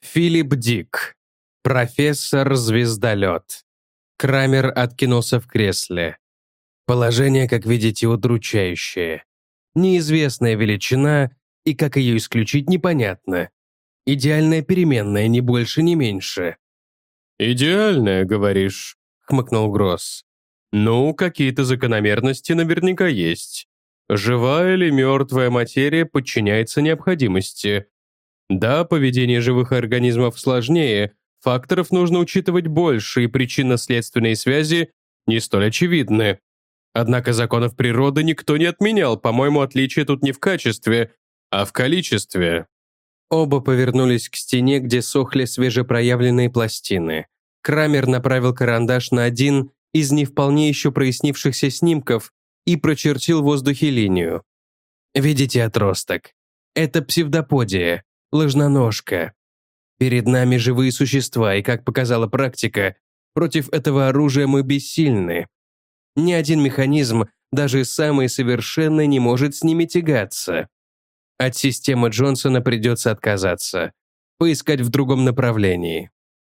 Филипп Дик. Профессор-звездолет. Крамер откинулся в кресле. Положение, как видите, удручающее. Неизвестная величина, и как ее исключить, непонятно. Идеальная переменная, ни больше, ни меньше. «Идеальная, говоришь?» — хмыкнул Гросс. «Ну, какие-то закономерности наверняка есть. Живая или мертвая материя подчиняется необходимости. Да, поведение живых организмов сложнее, факторов нужно учитывать больше, и причинно-следственные связи не столь очевидны. Однако законов природы никто не отменял, по-моему, отличие тут не в качестве, а в количестве». Оба повернулись к стене, где сохли свежепроявленные пластины. Крамер направил карандаш на один из не вполне еще прояснившихся снимков и прочертил в воздухе линию. Видите отросток? Это псевдоподия, ложноножка. Перед нами живые существа, и, как показала практика, против этого оружия мы бессильны. Ни один механизм, даже самый совершенный, не может с ними тягаться. От системы Джонсона придется отказаться, поискать в другом направлении.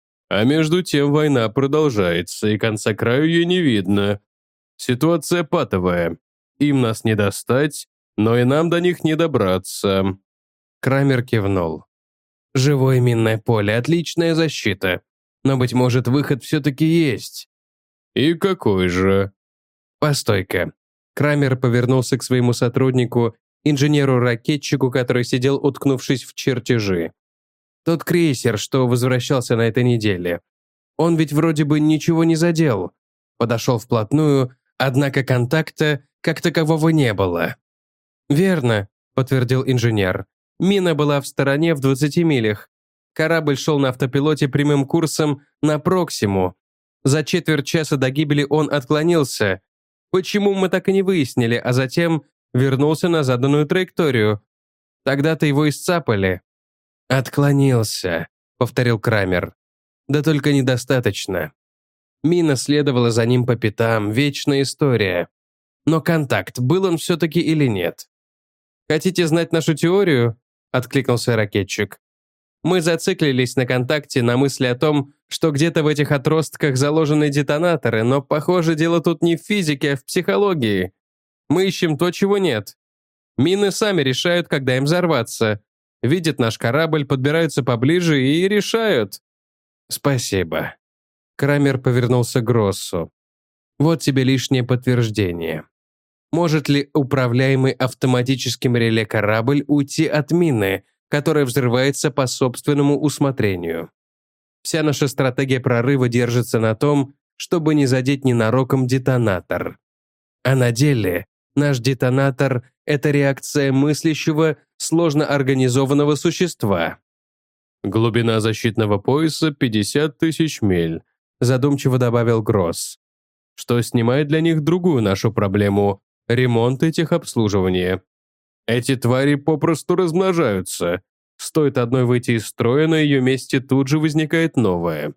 А между тем война продолжается, и конца краю ее не видно. Ситуация патовая. Им нас не достать, но и нам до них не добраться. Крамер кивнул. Живое минное поле, отличная защита. Но, быть может, выход все-таки есть. И какой же? Постой-ка. Крамер повернулся к своему сотруднику, инженеру-ракетчику, который сидел, уткнувшись в чертежи. Тот крейсер, что возвращался на этой неделе. Он ведь вроде бы ничего не задел. Подошел вплотную, однако контакта как такового не было. «Верно», — подтвердил инженер. «Мина была в стороне в 20 милях. Корабль шел на автопилоте прямым курсом на Проксиму. За четверть часа до гибели он отклонился. Почему, мы так и не выяснили, а затем вернулся на заданную траекторию. Тогда-то его исцапали». «Отклонился», — повторил Крамер. «Да только недостаточно. Мина следовала за ним по пятам, вечная история. Но контакт, был он все-таки или нет?» «Хотите знать нашу теорию?» — откликнулся ракетчик. «Мы зациклились на контакте, на мысли о том, что где-то в этих отростках заложены детонаторы, но, похоже, дело тут не в физике, а в психологии. Мы ищем то, чего нет. Мины сами решают, когда им взорваться. Видят наш корабль, подбираются поближе и решают». «Спасибо». Крамер повернулся к Гроссу. «Вот тебе лишнее подтверждение. Может ли управляемый автоматическим реле корабль уйти от мины, которая взрывается по собственному усмотрению? Вся наша стратегия прорыва держится на том, чтобы не задеть ненароком детонатор. А на деле наш детонатор — это реакция мыслящего, сложно организованного существа». «Глубина защитного пояса 50 тысяч миль», задумчиво добавил Гросс. «Что снимает для них другую нашу проблему — ремонт и техобслуживание. Эти твари попросту размножаются. Стоит одной выйти из строя, на ее месте тут же возникает новая.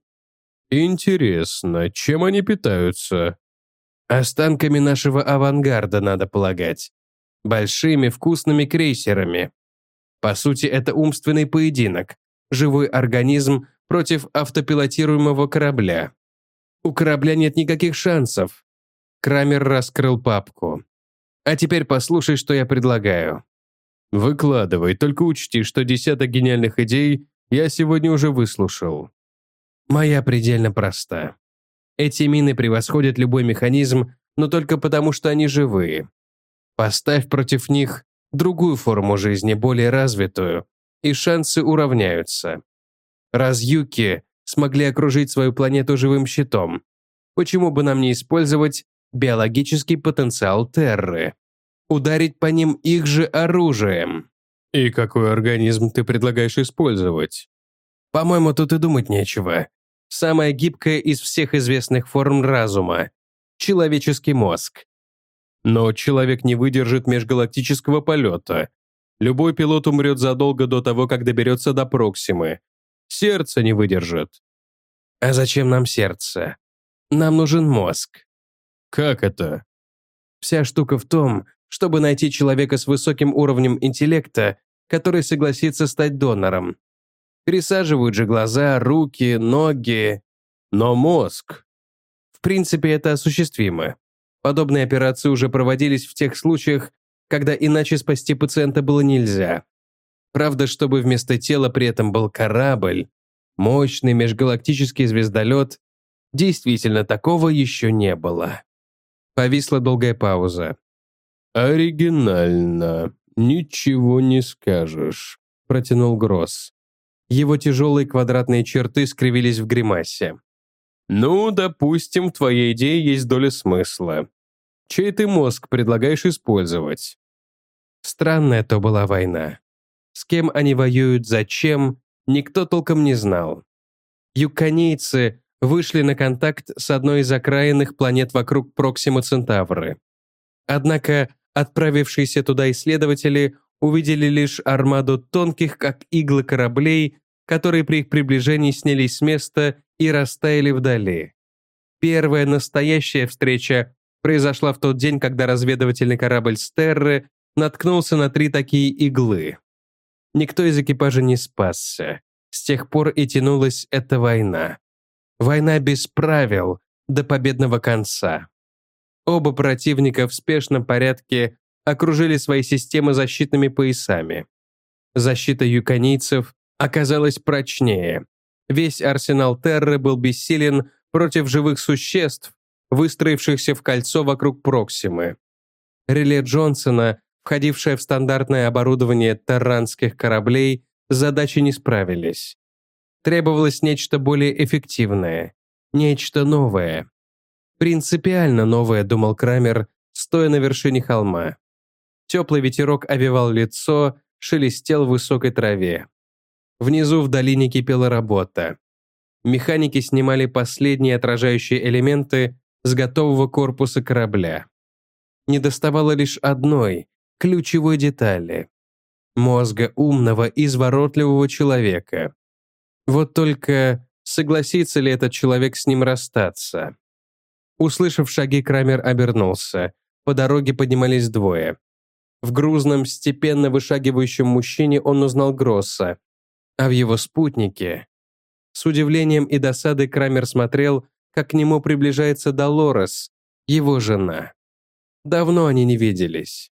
Интересно, чем они питаются?» «Останками нашего авангарда, надо полагать. Большими вкусными крейсерами. По сути, это умственный поединок. Живой организм против автопилотируемого корабля. У корабля нет никаких шансов». Крамер раскрыл папку. «А теперь послушай, что я предлагаю». «Выкладывай, только учти, что десяток гениальных идей я сегодня уже выслушал». «Моя предельно проста. Эти мины превосходят любой механизм, но только потому, что они живые. Поставь против них другую форму жизни, более развитую, и шансы уравняются. Раз юки смогли окружить свою планету живым щитом, почему бы нам не использовать биологический потенциал Терры? Ударить по ним их же оружием». «И какой организм ты предлагаешь использовать?» «По-моему, тут и думать нечего. Самая гибкая из всех известных форм разума – человеческий мозг». «Но человек не выдержит межгалактического полета. Любой пилот умрет задолго до того, как доберется до Проксимы. Сердце не выдержит». «А зачем нам сердце? Нам нужен мозг». «Как это?» «Вся штука в том, чтобы найти человека с высоким уровнем интеллекта, который согласится стать донором. Пересаживают же глаза, руки, ноги. Но мозг. В принципе, это осуществимо. Подобные операции уже проводились в тех случаях, когда иначе спасти пациента было нельзя. Правда, чтобы вместо тела при этом был корабль, мощный межгалактический звездолет, действительно такого еще не было. Повисла долгая пауза. «Оригинально. Ничего не скажешь», — протянул Гросс. Его тяжелые квадратные черты скривились в гримасе. «Ну, допустим, в твоей идее есть доля смысла. Чей ты мозг предлагаешь использовать?» Странная то была война. С кем они воюют, зачем, никто толком не знал. Юкканийцы вышли на контакт с одной из окраинных планет вокруг Проксима Центавры. Однако отправившиеся туда исследователи увидели лишь армаду тонких, как иглы кораблей, которые при их приближении снялись с места и растаяли вдали. Первая настоящая встреча произошла в тот день, когда разведывательный корабль Стерры наткнулся на 3 такие иглы. Никто из экипажа не спасся. С тех пор и тянулась эта война. Война без правил до победного конца. Оба противника в спешном порядке окружили свои системы защитными поясами. Защита юкканийцев оказалась прочнее. Весь арсенал Терры был бессилен против живых существ, выстроившихся в кольцо вокруг Проксимы. Реле Джонсона, входившее в стандартное оборудование терранских кораблей, с задачей не справились. Требовалось нечто более эффективное, нечто новое. Принципиально новое, думал Крамер, стоя на вершине холма. Теплый ветерок овевал лицо, шелестел в высокой траве. Внизу в долине кипела работа. Механики снимали последние отражающие элементы с готового корпуса корабля. Недоставало лишь одной, ключевой детали – мозга умного и изворотливого человека. Вот только согласится ли этот человек с ним расстаться? Услышав шаги, Крамер обернулся. По дороге поднимались 2. В грузном, степенно вышагивающем мужчине он узнал Гросса, а в его спутнике... С удивлением и досадой Крамер смотрел, как к нему приближается Долорес, его жена. Давно они не виделись.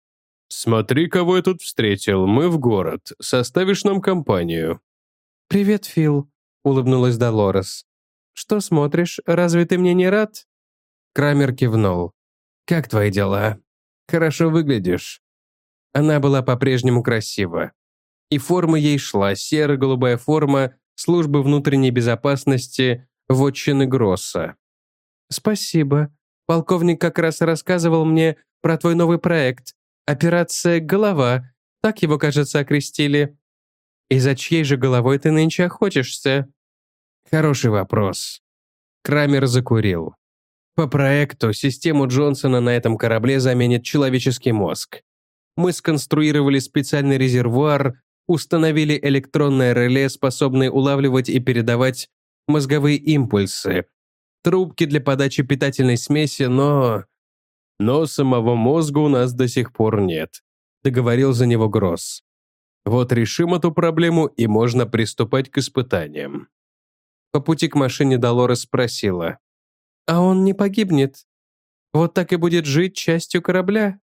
«Смотри, кого я тут встретил. Мы в город. Составишь нам компанию?» «Привет, Фил», — улыбнулась Долорес. «Что смотришь? Разве ты мне не рад?» Крамер кивнул. «Как твои дела? Хорошо выглядишь». Она была по-прежнему красива. И форма ей шла, серо-голубая форма службы внутренней безопасности вотчины Гросса. «Спасибо. Полковник как раз рассказывал мне про твой новый проект. Операция «Голова». Так его, кажется, окрестили. И за чьей же головой ты нынче охотишься?» Хороший вопрос. Крамер закурил. По проекту систему Джонсона на этом корабле заменит человеческий мозг. Мы сконструировали специальный резервуар, установили электронное реле, способное улавливать и передавать мозговые импульсы, трубки для подачи питательной смеси, но «Но самого мозга у нас до сих пор нет», — договорил за него Гросс. «Вот решим эту проблему, и можно приступать к испытаниям». По пути к машине Долорес спросила: «А он не погибнет? Вот так и будет жить частью корабля?»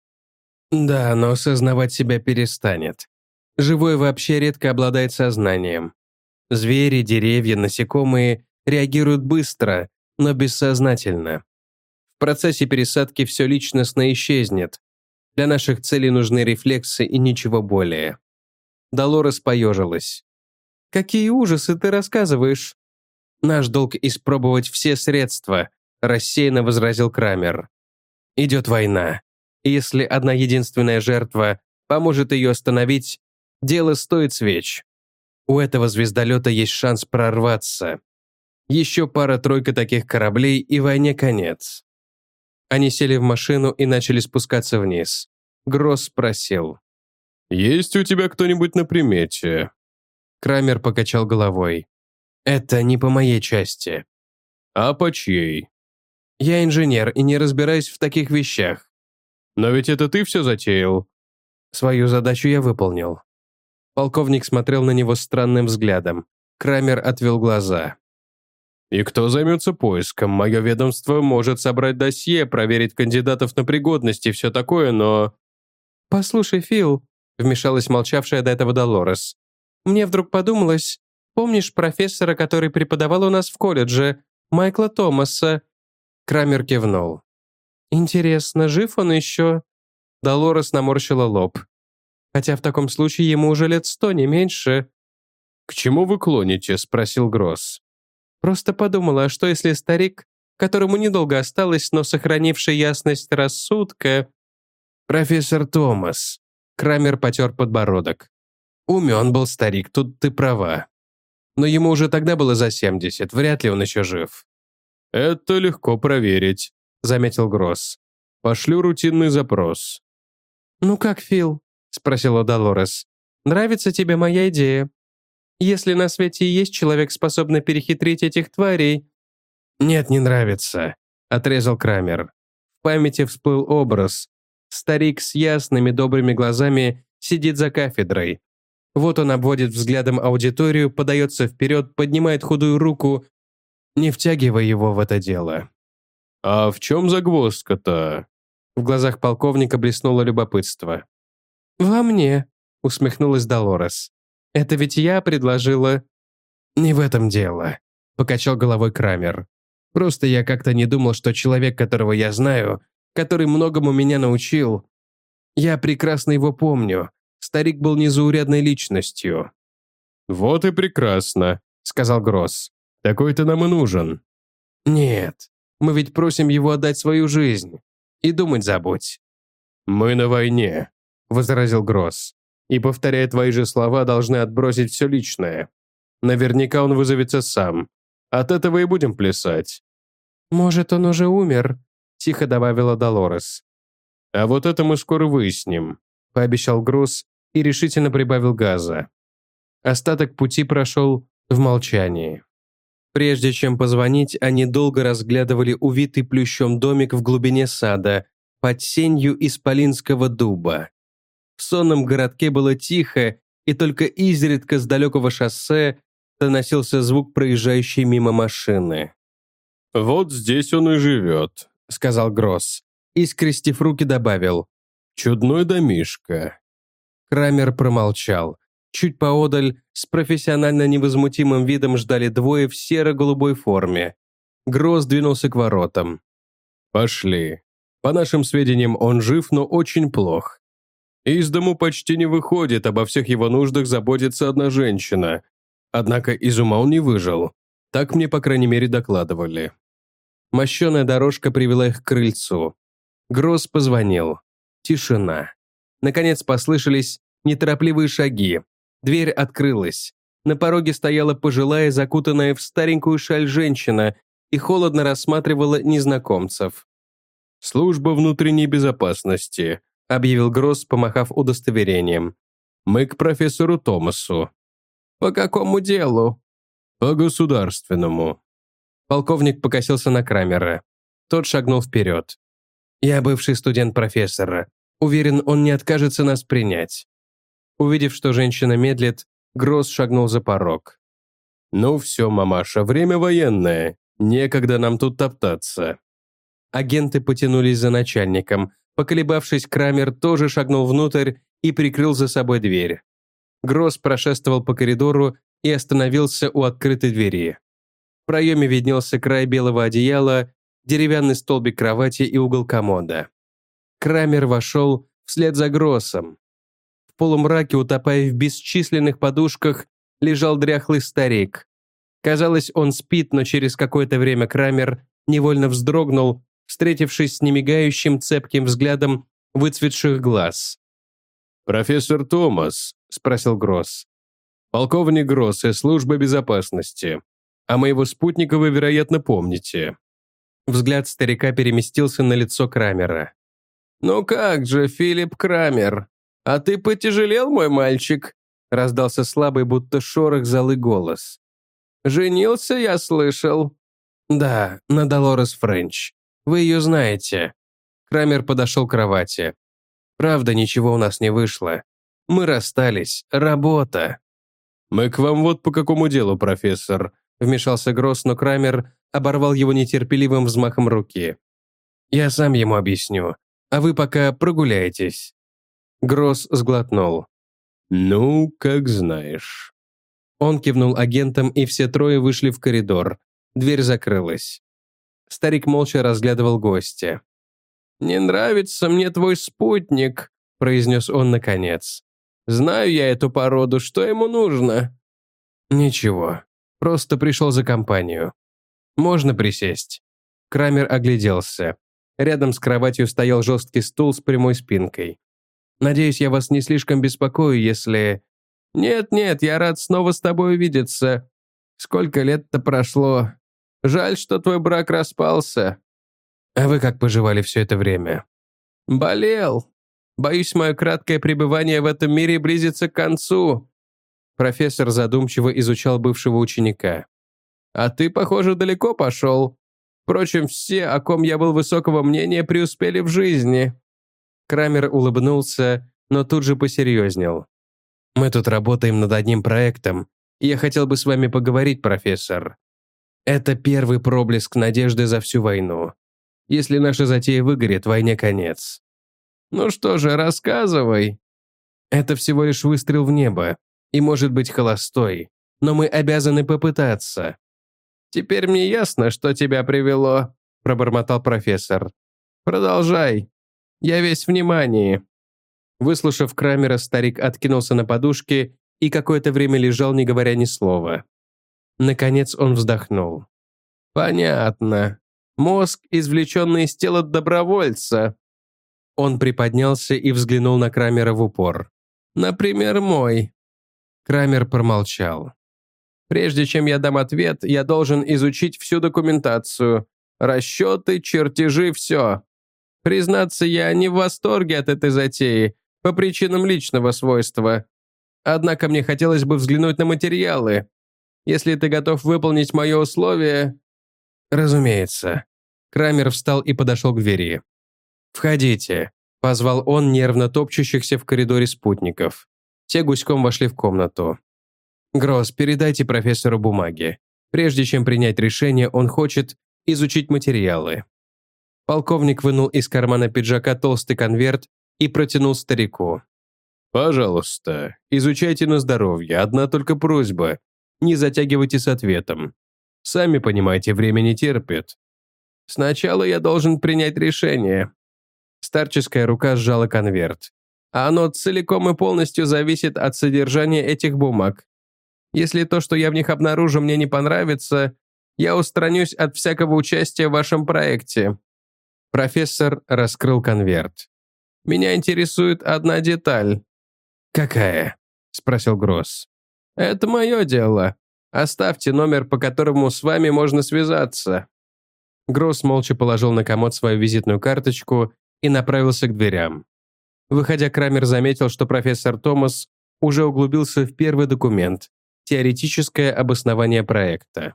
«Да, но осознавать себя перестанет. Живой вообще редко обладает сознанием. Звери, деревья, насекомые реагируют быстро, но бессознательно. В процессе пересадки все личностное исчезнет. Для наших целей нужны рефлексы и ничего более». Долорес поежилась. «Какие ужасы ты рассказываешь?» «Наш долг испробовать все средства», рассеянно возразил Крамер. «Идет война. И если одна единственная жертва поможет ее остановить, дело стоит свеч. У этого звездолета есть шанс прорваться. Еще пара-тройка таких кораблей, и войне конец». Они сели в машину и начали спускаться вниз. Гросс спросил: «Есть у тебя кто-нибудь на примете?» Крамер покачал головой. «Это не по моей части». «А по чьей?» «Я инженер и не разбираюсь в таких вещах». «Но ведь это ты все затеял». «Свою задачу я выполнил». Полковник смотрел на него странным взглядом. Крамер отвел глаза. «И кто займется поиском? Мое ведомство может собрать досье, проверить кандидатов на пригодность и все такое, но...» «Послушай, Фил», — вмешалась молчавшая до этого Долорес. «Мне вдруг подумалось, помнишь профессора, который преподавал у нас в колледже, Майкла Томаса?» Крамер кивнул. «Интересно, жив он еще?» Долорес наморщила лоб. «Хотя в таком случае ему уже лет 100, не меньше». «К чему вы клоните?» — спросил Гросс. «Просто подумала, а что если старик, которому недолго осталось, но сохранивший ясность рассудка...» «Профессор Томас», — Крамер потер подбородок. «Умен был старик, тут ты права. Но ему уже тогда было за 70, вряд ли он еще жив». «Это легко проверить», — заметил Гросс. «Пошлю рутинный запрос». «Ну как, Фил?» — спросила Долорес. «Нравится тебе моя идея? Если на свете и есть человек, способный перехитрить этих тварей...» «Нет, не нравится», — отрезал Крамер. В памяти всплыл образ. Старик с ясными добрыми глазами сидит за кафедрой. Вот он обводит взглядом аудиторию, подается вперед, поднимает худую руку. Не втягивай его в это дело. «А в чем загвоздка-то?» В глазах полковника блеснуло любопытство. «Во мне», — усмехнулась Долорес. «Это ведь я предложила...» «Не в этом дело», — покачал головой Крамер. «Просто я как-то не думал, что человек, которого я знаю, который многому меня научил... Я прекрасно его помню. Старик был незаурядной личностью». «Вот и прекрасно», — сказал Гросс. «Такой-то нам и нужен». «Нет, мы ведь просим его отдать свою жизнь. И думать забудь». «Мы на войне», — возразил Гросс. «И, повторяя твои же слова, должны отбросить все личное. Наверняка он вызовется сам. От этого и будем плясать». «Может, он уже умер?» — тихо добавила Долорес. «А вот это мы скоро выясним», — пообещал Гросс и решительно прибавил газа. Остаток пути прошел в молчании. Прежде чем позвонить, они долго разглядывали увитый плющом домик в глубине сада под сенью исполинского дуба. В сонном городке было тихо, и только изредка с далекого шоссе доносился звук проезжающей мимо машины. «Вот здесь он и живет», — сказал Гросс. И, скрестив руки, добавил: «Чудной домишко». Крамер промолчал. Чуть поодаль, с профессионально невозмутимым видом ждали двое в серо-голубой форме. Гросс двинулся к воротам. «Пошли. По нашим сведениям, он жив, но очень плох. Из дому почти не выходит, обо всех его нуждах заботится одна женщина. Однако из ума он не выжил. Так мне, по крайней мере, докладывали». Мощеная дорожка привела их к крыльцу. Гросс позвонил. Тишина. Наконец послышались неторопливые шаги. Дверь открылась. На пороге стояла пожилая, закутанная в старенькую шаль женщина и холодно рассматривала незнакомцев. «Служба внутренней безопасности», — объявил Гросс, помахав удостоверением. «Мы к профессору Томасу». «По какому делу?» «По государственному». Полковник покосился на Крамера. Тот шагнул вперед. «Я бывший студент профессора. Уверен, он не откажется нас принять». Увидев, что женщина медлит, Гросс шагнул за порог. «Ну все, мамаша, время военное. Некогда нам тут топтаться». Агенты потянулись за начальником. Поколебавшись, Крамер тоже шагнул внутрь и прикрыл за собой дверь. Гросс прошествовал по коридору и остановился у открытой двери. В проеме виднелся край белого одеяла, деревянный столбик кровати и угол комода. Крамер вошел вслед за Гроссом. В полумраке, утопая в бесчисленных подушках, лежал дряхлый старик. Казалось, он спит, но через какое-то время Крамер невольно вздрогнул, встретившись с немигающим цепким взглядом выцветших глаз. «Профессор Томас?» – спросил Гросс. «Полковник Гросс из службы безопасности. А моего спутника вы, вероятно, помните». Взгляд старика переместился на лицо Крамера. «Ну как же, Филипп Крамер? А ты потяжелел, мой мальчик?» Раздался слабый, будто шорох золы голос. «Женился, я слышал». «Да, на Долорес Френч. Вы ее знаете». Крамер подошел к кровати. «Правда, ничего у нас не вышло. Мы расстались. Работа». «Мы к вам вот по какому делу, профессор», — вмешался Гросс, но Крамер оборвал его нетерпеливым взмахом руки. «Я сам ему объясню, а вы пока прогуляйтесь». Гросс сглотнул. «Ну, как знаешь». Он кивнул агентам, и все трое вышли в коридор. Дверь закрылась. Старик молча разглядывал гостя. «Не нравится мне твой спутник», — произнес он наконец. «Знаю я эту породу, что ему нужно?» «Ничего, просто пришел за компанию. Можно присесть?» Крамер огляделся. Рядом с кроватью стоял жесткий стул с прямой спинкой. «Надеюсь, я вас не слишком беспокою, если...» «Нет-нет, я рад снова с тобой увидеться. Сколько лет-то прошло. Жаль, что твой брак распался». «А вы как поживали все это время?» «Болел. Боюсь, мое краткое пребывание в этом мире близится к концу». Профессор задумчиво изучал бывшего ученика. «А ты, похоже, далеко пошел. Впрочем, все, о ком я был высокого мнения, преуспели в жизни». Крамер улыбнулся, но тут же посерьезнел. «Мы тут работаем над одним проектом, и я хотел бы с вами поговорить, профессор. Это первый проблеск надежды за всю войну. Если наша затея выгорит, войне конец». «Ну что же, рассказывай». «Это всего лишь выстрел в небо, и может быть холостой, но мы обязаны попытаться». «Теперь мне ясно, что тебя привело», – пробормотал профессор. «Продолжай. Я весь внимание». Выслушав Крамера, старик откинулся на подушке и какое-то время лежал, не говоря ни слова. Наконец он вздохнул. «Понятно. Мозг, извлеченный из тела добровольца». Он приподнялся и взглянул на Крамера в упор. «Например, мой». Крамер промолчал. «Прежде чем я дам ответ, я должен изучить всю документацию. Расчеты, чертежи, все. Признаться, я не в восторге от этой затеи, по причинам личного свойства. Однако мне хотелось бы взглянуть на материалы. Если ты готов выполнить мое условие...» «Разумеется». Крамер встал и подошел к двери. «Входите», – позвал он нервно топчущихся в коридоре спутников. Те гуськом вошли в комнату. «Гросс, передайте профессору бумаги. Прежде чем принять решение, он хочет изучить материалы». Полковник вынул из кармана пиджака толстый конверт и протянул старику. «Пожалуйста, изучайте на здоровье, одна только просьба. Не затягивайте с ответом. Сами понимаете, время не терпит». «Сначала я должен принять решение». Старческая рука сжала конверт. «А оно целиком и полностью зависит от содержания этих бумаг. Если то, что я в них обнаружу, мне не понравится, я устранюсь от всякого участия в вашем проекте». Профессор раскрыл конверт. «Меня интересует одна деталь». «Какая?» – спросил Гросс. «Это мое дело. Оставьте номер, по которому с вами можно связаться». Гросс молча положил на комод свою визитную карточку и направился к дверям. Выходя, Крамер заметил, что профессор Томас уже углубился в первый документ – теоретическое обоснование проекта.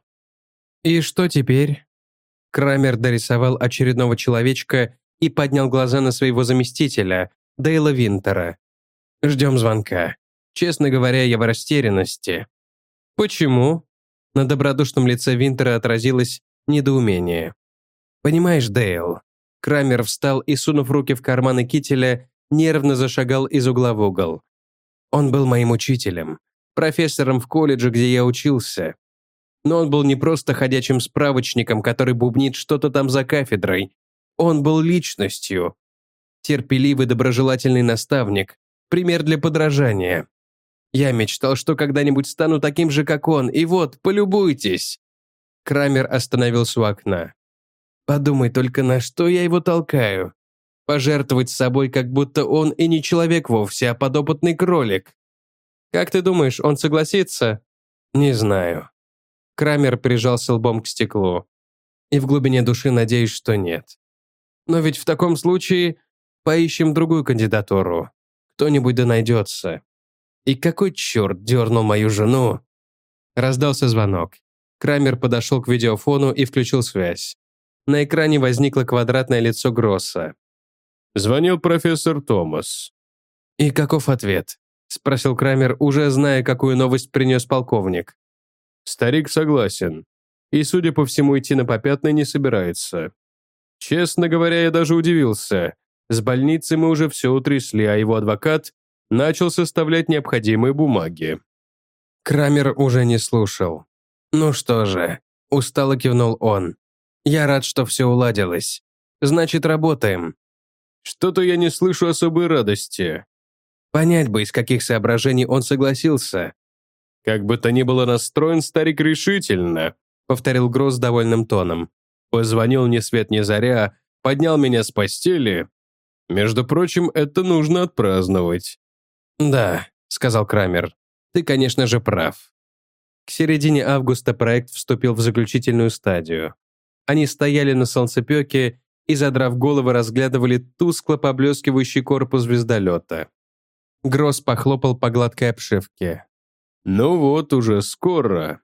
«И что теперь?» Крамер дорисовал очередного человечка и поднял глаза на своего заместителя, Дейла Винтера. «Ждем звонка. Честно говоря, я в растерянности». «Почему?» На добродушном лице Винтера отразилось недоумение. «Понимаешь, Дейл». Крамер встал и, сунув руки в карманы кителя, нервно зашагал из угла в угол. «Он был моим учителем, профессором в колледже, где я учился. Но он был не просто ходячим справочником, который бубнит что-то там за кафедрой. Он был личностью. Терпеливый, доброжелательный наставник, пример для подражания. Я мечтал, что когда-нибудь стану таким же, как он, и вот, полюбуйтесь». Крамер остановился у окна. «Подумай только, на что я его толкаю. Пожертвовать собой, как будто он и не человек вовсе, а подопытный кролик. Как ты думаешь, он согласится?» «Не знаю». Крамер прижался лбом к стеклу. «И в глубине души надеюсь, что нет. Но ведь в таком случае поищем другую кандидатуру. Кто-нибудь да найдется. И какой черт дернул мою жену?» Раздался звонок. Крамер подошел к видеофону и включил связь. На экране возникло квадратное лицо Гросса. «Звонил профессор Томас». «И каков ответ?» — спросил Крамер, уже зная, какую новость принес полковник. Старик согласен. И, судя по всему, идти на попятный не собирается. Честно говоря, я даже удивился. С больницы мы уже все утрясли, а его адвокат начал составлять необходимые бумаги. Крамер уже не слушал. «Ну что же», — устало кивнул он. «Я рад, что все уладилось. Значит, работаем». Что-то я не слышу особой радости. Понять бы, из каких соображений он согласился. Как бы то ни было, настроен старик решительно, Повторил Гросс довольным тоном. Позвонил ни свет ни заря, поднял меня с постели. Между прочим, это нужно отпраздновать. «Да», — сказал Крамер, — «ты, конечно же, прав». К середине августа проект вступил в заключительную стадию. Они стояли на солнцепеке и, задрав головы, разглядывали тускло поблескивающий корпус звездолета. Гросс похлопал по гладкой обшивке. «Ну вот, уже скоро».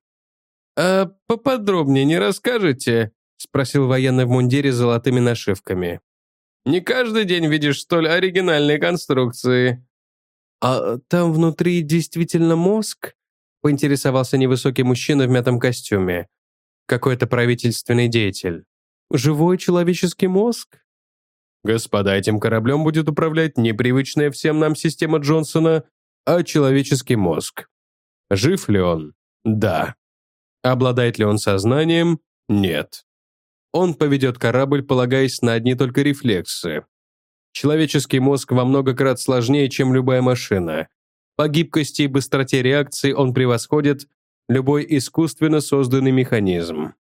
«А поподробнее не расскажете?» — спросил военный в мундире с золотыми нашивками. «Не каждый день видишь столь оригинальные конструкции». «А там внутри действительно мозг?» — поинтересовался невысокий мужчина в мятом костюме. Какой-то правительственный деятель. «Живой человеческий мозг?» «Господа, этим кораблем будет управлять непривычная всем нам система Джонсона, а человеческий мозг. Жив ли он? Да. Обладает ли он сознанием? Нет. Он поведет корабль, полагаясь на одни только рефлексы. Человеческий мозг во много крат сложнее, чем любая машина. По гибкости и быстроте реакции он превосходит любой искусственно созданный механизм».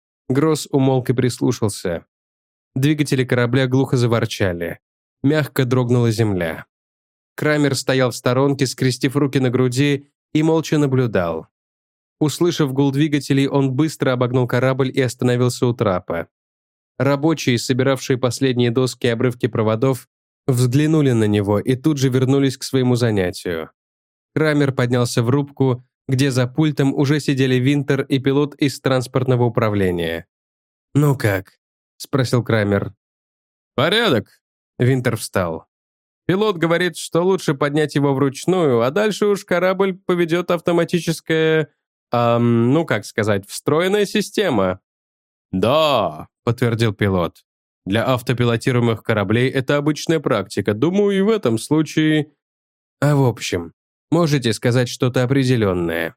Гросс умолк и прислушался. Двигатели корабля глухо заворчали. Мягко дрогнула земля. Крамер стоял в сторонке, скрестив руки на груди, и молча наблюдал. Услышав гул двигателей, он быстро обогнул корабль и остановился у трапа. Рабочие, собиравшие последние доски и обрывки проводов, взглянули на него и тут же вернулись к своему занятию. Крамер поднялся в рубку, где за пультом уже сидели Винтер и пилот из транспортного управления. «Ну как?» — спросил Крамер. «Порядок», — Винтер встал. «Пилот говорит, что лучше поднять его вручную, а дальше уж корабль поведет автоматическая, ну как сказать, встроенная система». «Да», — подтвердил пилот. «Для автопилотируемых кораблей это обычная практика. Думаю, и в этом случае...» «А в общем, можете сказать что-то определенное?»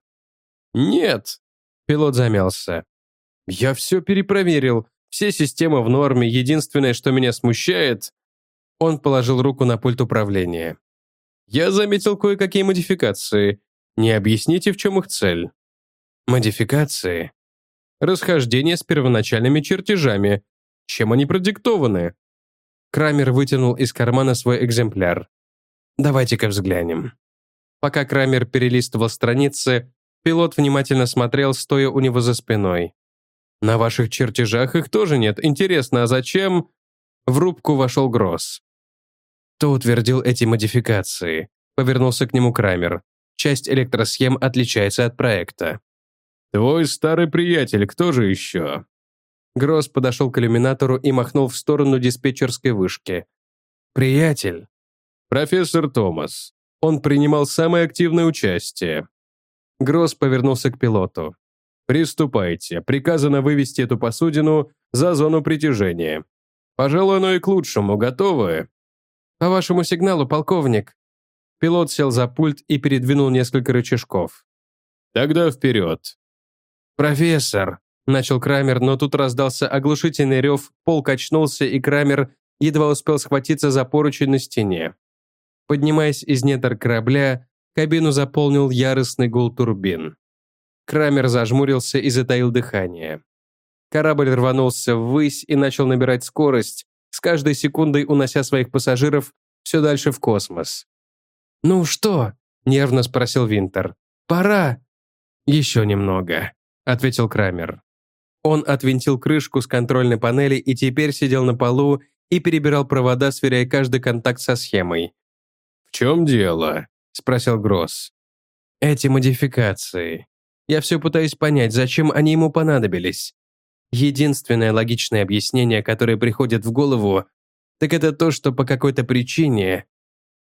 «Нет», — пилот замялся. «Я все перепроверил. Все системы в норме. Единственное, что меня смущает...» Он положил руку на пульт управления. «Я заметил кое-какие модификации. Не объясните, в чем их цель?» «Модификации?» «Расхождение с первоначальными чертежами. Чем они продиктованы?» Крамер вытянул из кармана свой экземпляр. «Давайте-ка взглянем». Пока Крамер перелистывал страницы, пилот внимательно смотрел, стоя у него за спиной. «На ваших чертежах их тоже нет. Интересно, а зачем?» В рубку вошел Гросс. «Кто утвердил эти модификации?» Повернулся к нему Крамер. «Часть электросхем отличается от проекта». «Твой старый приятель, кто же еще?» Гросс подошел к иллюминатору и махнул в сторону диспетчерской вышки. «Приятель?» «Профессор Томас. Он принимал самое активное участие». Гросс повернулся к пилоту. «Приступайте. Приказано вывести эту посудину за зону притяжения. Пожалуй, оно и к лучшему. Готовы?» «По вашему сигналу, полковник». Пилот сел за пульт и передвинул несколько рычажков. «Тогда вперед». «Профессор», — начал Крамер, но тут раздался оглушительный рев, пол качнулся, и Крамер едва успел схватиться за поручень на стене. Поднимаясь из недр корабля, кабину заполнил яростный гул турбин. Крамер зажмурился и затаил дыхание. Корабль рванулся ввысь и начал набирать скорость, с каждой секундой унося своих пассажиров все дальше в космос. «Ну что?» — нервно спросил Винтер. «Пора!» «Еще немного», — ответил Крамер. Он отвинтил крышку с контрольной панели и теперь сидел на полу и перебирал провода, сверяя каждый контакт со схемой. «В чем дело?» — спросил Гросс. «Эти модификации. Я все пытаюсь понять, зачем они ему понадобились. Единственное логичное объяснение, которое приходит в голову, так это то, что по какой-то причине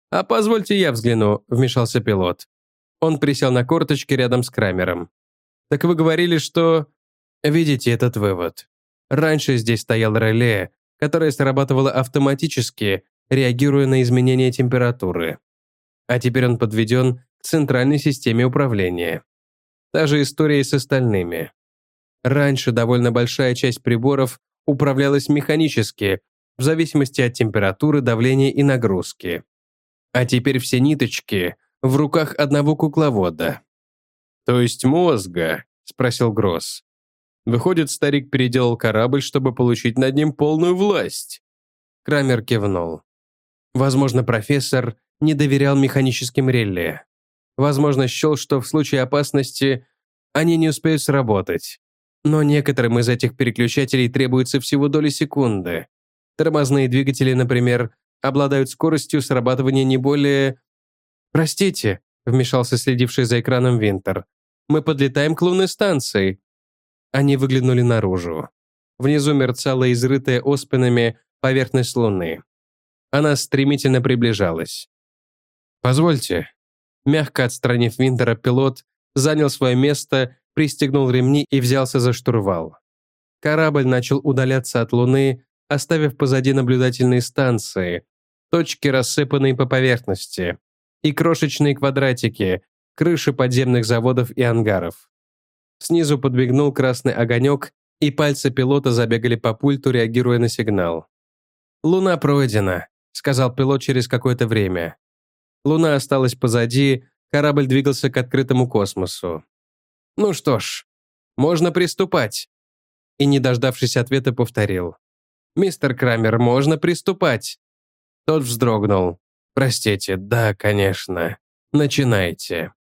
«А позвольте я взгляну», — вмешался пилот. Он присел на корточки рядом с Крамером. «Так вы говорили, что...» «Видите этот вывод. Раньше здесь стоял реле, которое срабатывало автоматически, реагируя на изменения температуры. А теперь он подведен к центральной системе управления. Та же история и с остальными. Раньше довольно большая часть приборов управлялась механически, в зависимости от температуры, давления и нагрузки. А теперь все ниточки в руках одного кукловода». «То есть мозга?» — спросил Гросс. «Выходит, старик переделал корабль, чтобы получить над ним полную власть?» Крамер кивнул. Возможно, профессор не доверял механическим реле. Возможно, счел, что в случае опасности они не успеют сработать. Но некоторым из этих переключателей требуется всего доли секунды. Тормозные двигатели, например, обладают скоростью срабатывания не более... «Простите», — вмешался следивший за экраном Винтер. «Мы подлетаем к лунной станции». Они выглянули наружу. Внизу мерцала изрытая оспинами поверхность Луны. Она стремительно приближалась. «Позвольте». Мягко отстранив Винтера, пилот занял свое место, пристегнул ремни и взялся за штурвал. Корабль начал удаляться от Луны, оставив позади наблюдательные станции, точки, рассыпанные по поверхности, и крошечные квадратики, крыши подземных заводов и ангаров. Снизу подмигнул красный огонек, и пальцы пилота забегали по пульту, реагируя на сигнал. «Луна пройдена», — сказал пилот через какое-то время. Луна осталась позади, корабль двигался к открытому космосу. «Ну что ж, можно приступать». И, не дождавшись ответа, повторил. «Мистер Крамер, можно приступать». Тот вздрогнул. «Простите, да, конечно. Начинайте».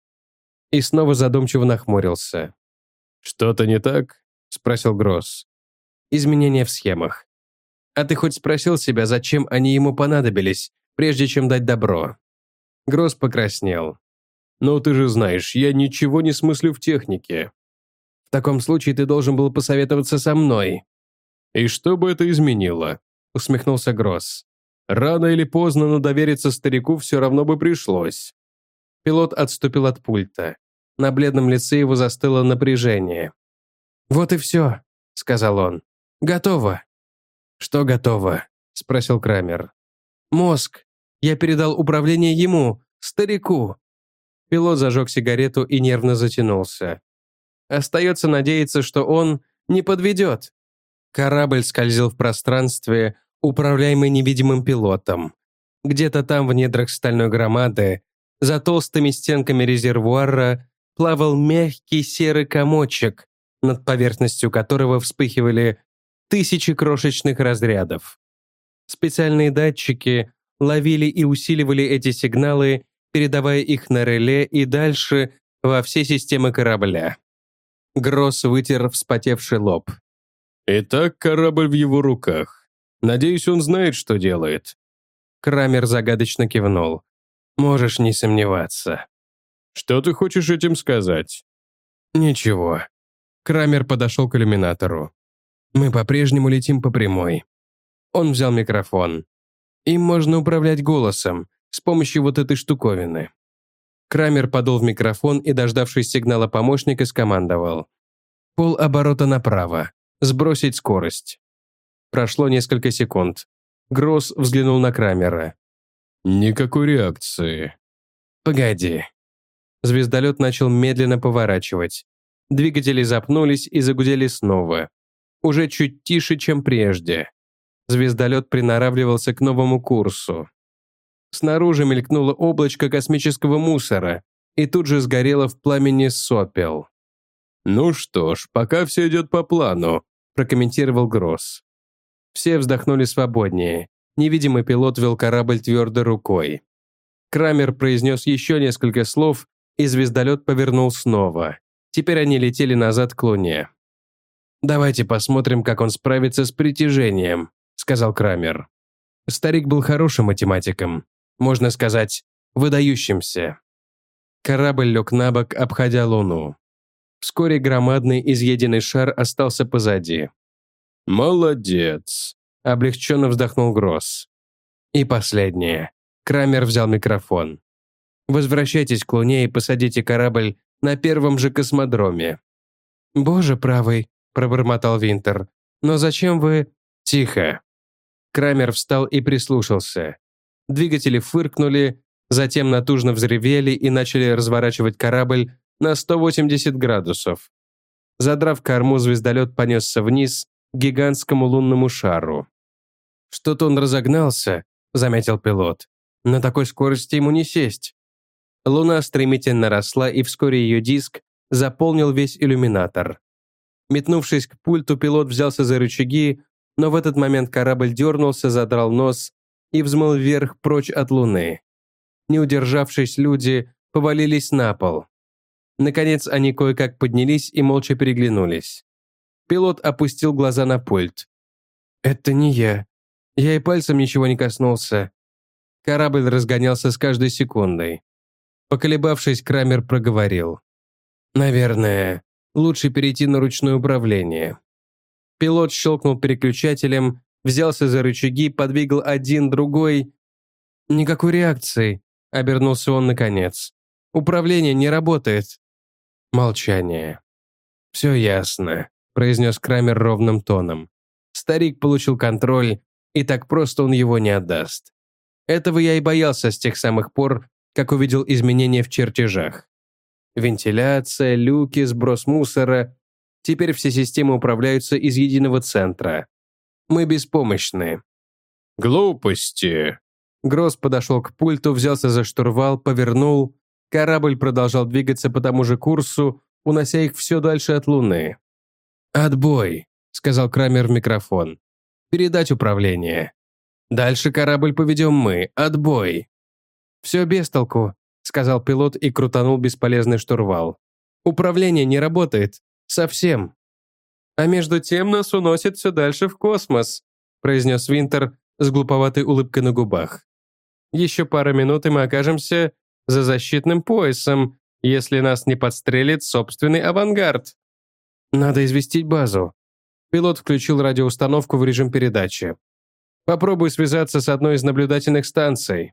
И снова задумчиво нахмурился. «Что-то не так?» — спросил Гросс. «Изменения в схемах. А ты хоть спросил себя, зачем они ему понадобились, прежде чем дать добро?» Гросс покраснел. «Ну, ты же знаешь, я ничего не смыслю в технике». «В таком случае ты должен был посоветоваться со мной». «И что бы это изменило?» — усмехнулся Гросс. «Рано или поздно, но довериться старику все равно бы пришлось». Пилот отступил от пульта. На бледном лице его застыло напряжение. «Вот и все», — сказал он. «Готово». «Что готово?» — спросил Крамер. «Мозг. Я передал управление ему, старику». Пилот зажег сигарету и нервно затянулся. Остается надеяться, что он не подведет. Корабль скользил в пространстве, управляемый невидимым пилотом. Где-то там, в недрах стальной громады, за толстыми стенками резервуара, плавал мягкий серый комочек, над поверхностью которого вспыхивали тысячи крошечных разрядов. Специальные датчики ловили и усиливали эти сигналы, передавая их на реле и дальше во все системы корабля. Гросс вытер вспотевший лоб. «Итак, корабль в его руках. Надеюсь, он знает, что делает». Крамер загадочно кивнул. «Можешь не сомневаться». «Что ты хочешь этим сказать?» «Ничего». Крамер подошел к иллюминатору. «Мы по-прежнему летим по прямой». Он взял микрофон. «Им можно управлять голосом с помощью вот этой штуковины». Крамер подул в микрофон и, дождавшись сигнала помощника, скомандовал. «Полоборота направо. Сбросить скорость». Прошло несколько секунд. Гросс взглянул на Крамера. «Никакой реакции». «Погоди». Звездолет начал медленно поворачивать. Двигатели запнулись и загудели снова. Уже чуть тише, чем прежде. Звездолет приноравливался к новому курсу. Снаружи мелькнуло облачко космического мусора и тут же сгорело в пламени сопел. «Ну что ж, пока все идет по плану», — прокомментировал Гросс. Все вздохнули свободнее. Невидимый пилот вел корабль твердой рукой. Крамер произнес еще несколько слов, и звездолет повернул снова. Теперь они летели назад к Луне. «Давайте посмотрим, как он справится с притяжением», — сказал Крамер. Старик был хорошим математиком. Можно сказать, выдающимся. Корабль лег на бок, обходя Луну. Вскоре громадный изъеденный шар остался позади. «Молодец», — облегченно вздохнул Гросс. И последнее. Крамер взял микрофон. «Возвращайтесь к Луне и посадите корабль на первом же космодроме». «Боже правый», — пробормотал Винтер. «Но зачем вы...» «Тихо». Крамер встал и прислушался. Двигатели фыркнули, затем натужно взревели и начали разворачивать корабль на 180 градусов. Задрав корму, звездолет понесся вниз к гигантскому лунному шару. «Что-то он разогнался», — заметил пилот. «На такой скорости ему не сесть». Луна стремительно росла, и вскоре ее диск заполнил весь иллюминатор. Метнувшись к пульту, пилот взялся за рычаги, но в этот момент корабль дернулся, задрал нос и взмыл вверх прочь от Луны. Не удержавшись, люди повалились на пол. Наконец они кое-как поднялись и молча переглянулись. Пилот опустил глаза на пульт. «Это не я. Я и пальцем ничего не коснулся». Корабль разгонялся с каждой секундой. Поколебавшись, Крамер проговорил. «Наверное, лучше перейти на ручное управление». Пилот щелкнул переключателем, взялся за рычаги, подвигал один, другой. «Никакой реакции», — обернулся он наконец. «Управление не работает». Молчание. «Все ясно», — произнес Крамер ровным тоном. «Старик получил контроль, и так просто он его не отдаст. Этого я и боялся с тех самых пор, как увидел изменения в чертежах. Вентиляция, люки, сброс мусора. Теперь все системы управляются из единого центра. Мы беспомощны». «Глупости». Гросс подошел к пульту, взялся за штурвал, повернул. Корабль продолжал двигаться по тому же курсу, унося их все дальше от Луны. «Отбой», — сказал Крамер в микрофон. «Передать управление. Дальше корабль поведем мы. Отбой». «Все без толку», — сказал пилот и крутанул бесполезный штурвал. «Управление не работает. Совсем». «А между тем нас уносит все дальше в космос», — произнес Винтер с глуповатой улыбкой на губах. «Еще пара минут, и мы окажемся за защитным поясом, если нас не подстрелит собственный авангард». «Надо известить базу». Пилот включил радиоустановку в режим передачи. «Попробуй связаться с одной из наблюдательных станций».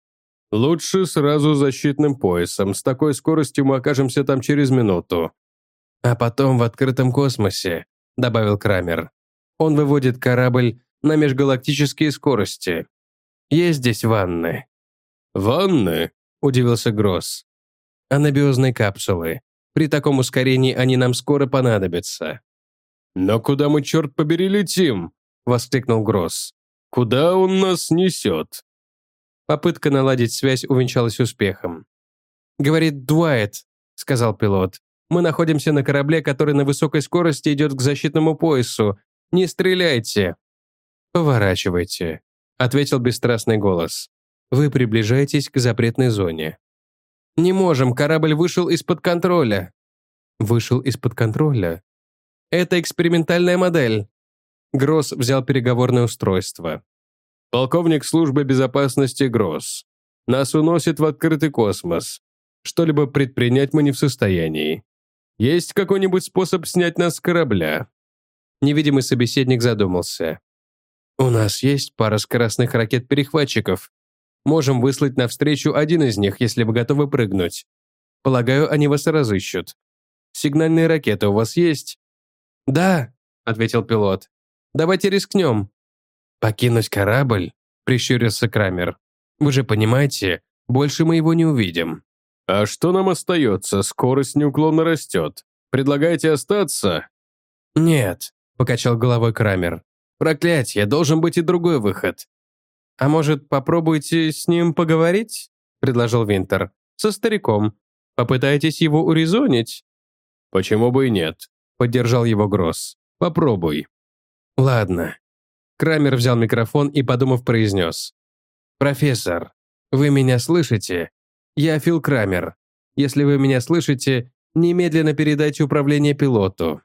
«Лучше сразу защитным поясом. С такой скоростью мы окажемся там через минуту». «А потом в открытом космосе», — добавил Крамер. «Он выводит корабль на межгалактические скорости. Есть здесь ванны». «Ванны?» — удивился Гросс. «Анабиозные капсулы. При таком ускорении они нам скоро понадобятся». «Но куда мы, черт побери, летим?» — воскликнул Гросс. «Куда он нас несет?» Попытка наладить связь увенчалась успехом. «Говорит Дуайт», — сказал пилот. «Мы находимся на корабле, который на высокой скорости идет к защитному поясу. Не стреляйте!» «Поворачивайте», — ответил бесстрастный голос. «Вы приближаетесь к запретной зоне». «Не можем, корабль вышел из-под контроля». «Вышел из-под контроля?» «Это экспериментальная модель». Гросс взял переговорное устройство. «Полковник службы безопасности Гросс. Нас уносит в открытый космос. Что-либо предпринять мы не в состоянии. Есть какой-нибудь способ снять нас с корабля?» Невидимый собеседник задумался. «У нас есть пара скоростных ракет-перехватчиков. Можем выслать навстречу один из них, если вы готовы прыгнуть. Полагаю, они вас разыщут. Сигнальные ракеты у вас есть?» «Да», — ответил пилот. «Давайте рискнем». «Покинуть корабль?» — прищурился Крамер. «Вы же понимаете, больше мы его не увидим». «А что нам остается? Скорость неуклонно растет. Предлагаете остаться?» «Нет», — покачал головой Крамер. «Проклятье, должен быть и другой выход». «А может, попробуйте с ним поговорить?» — предложил Винтер. «Со стариком. Попытайтесь его урезонить». «Почему бы и нет?» — поддержал его Гросс. «Попробуй». «Ладно». Крамер взял микрофон и, подумав, произнес. «Профессор, вы меня слышите? Я Фил Крамер. Если вы меня слышите, немедленно передайте управление пилоту».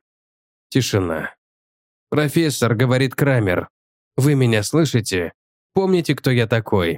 Тишина. «Профессор», — говорит Крамер, — «вы меня слышите? Помните, кто я такой?»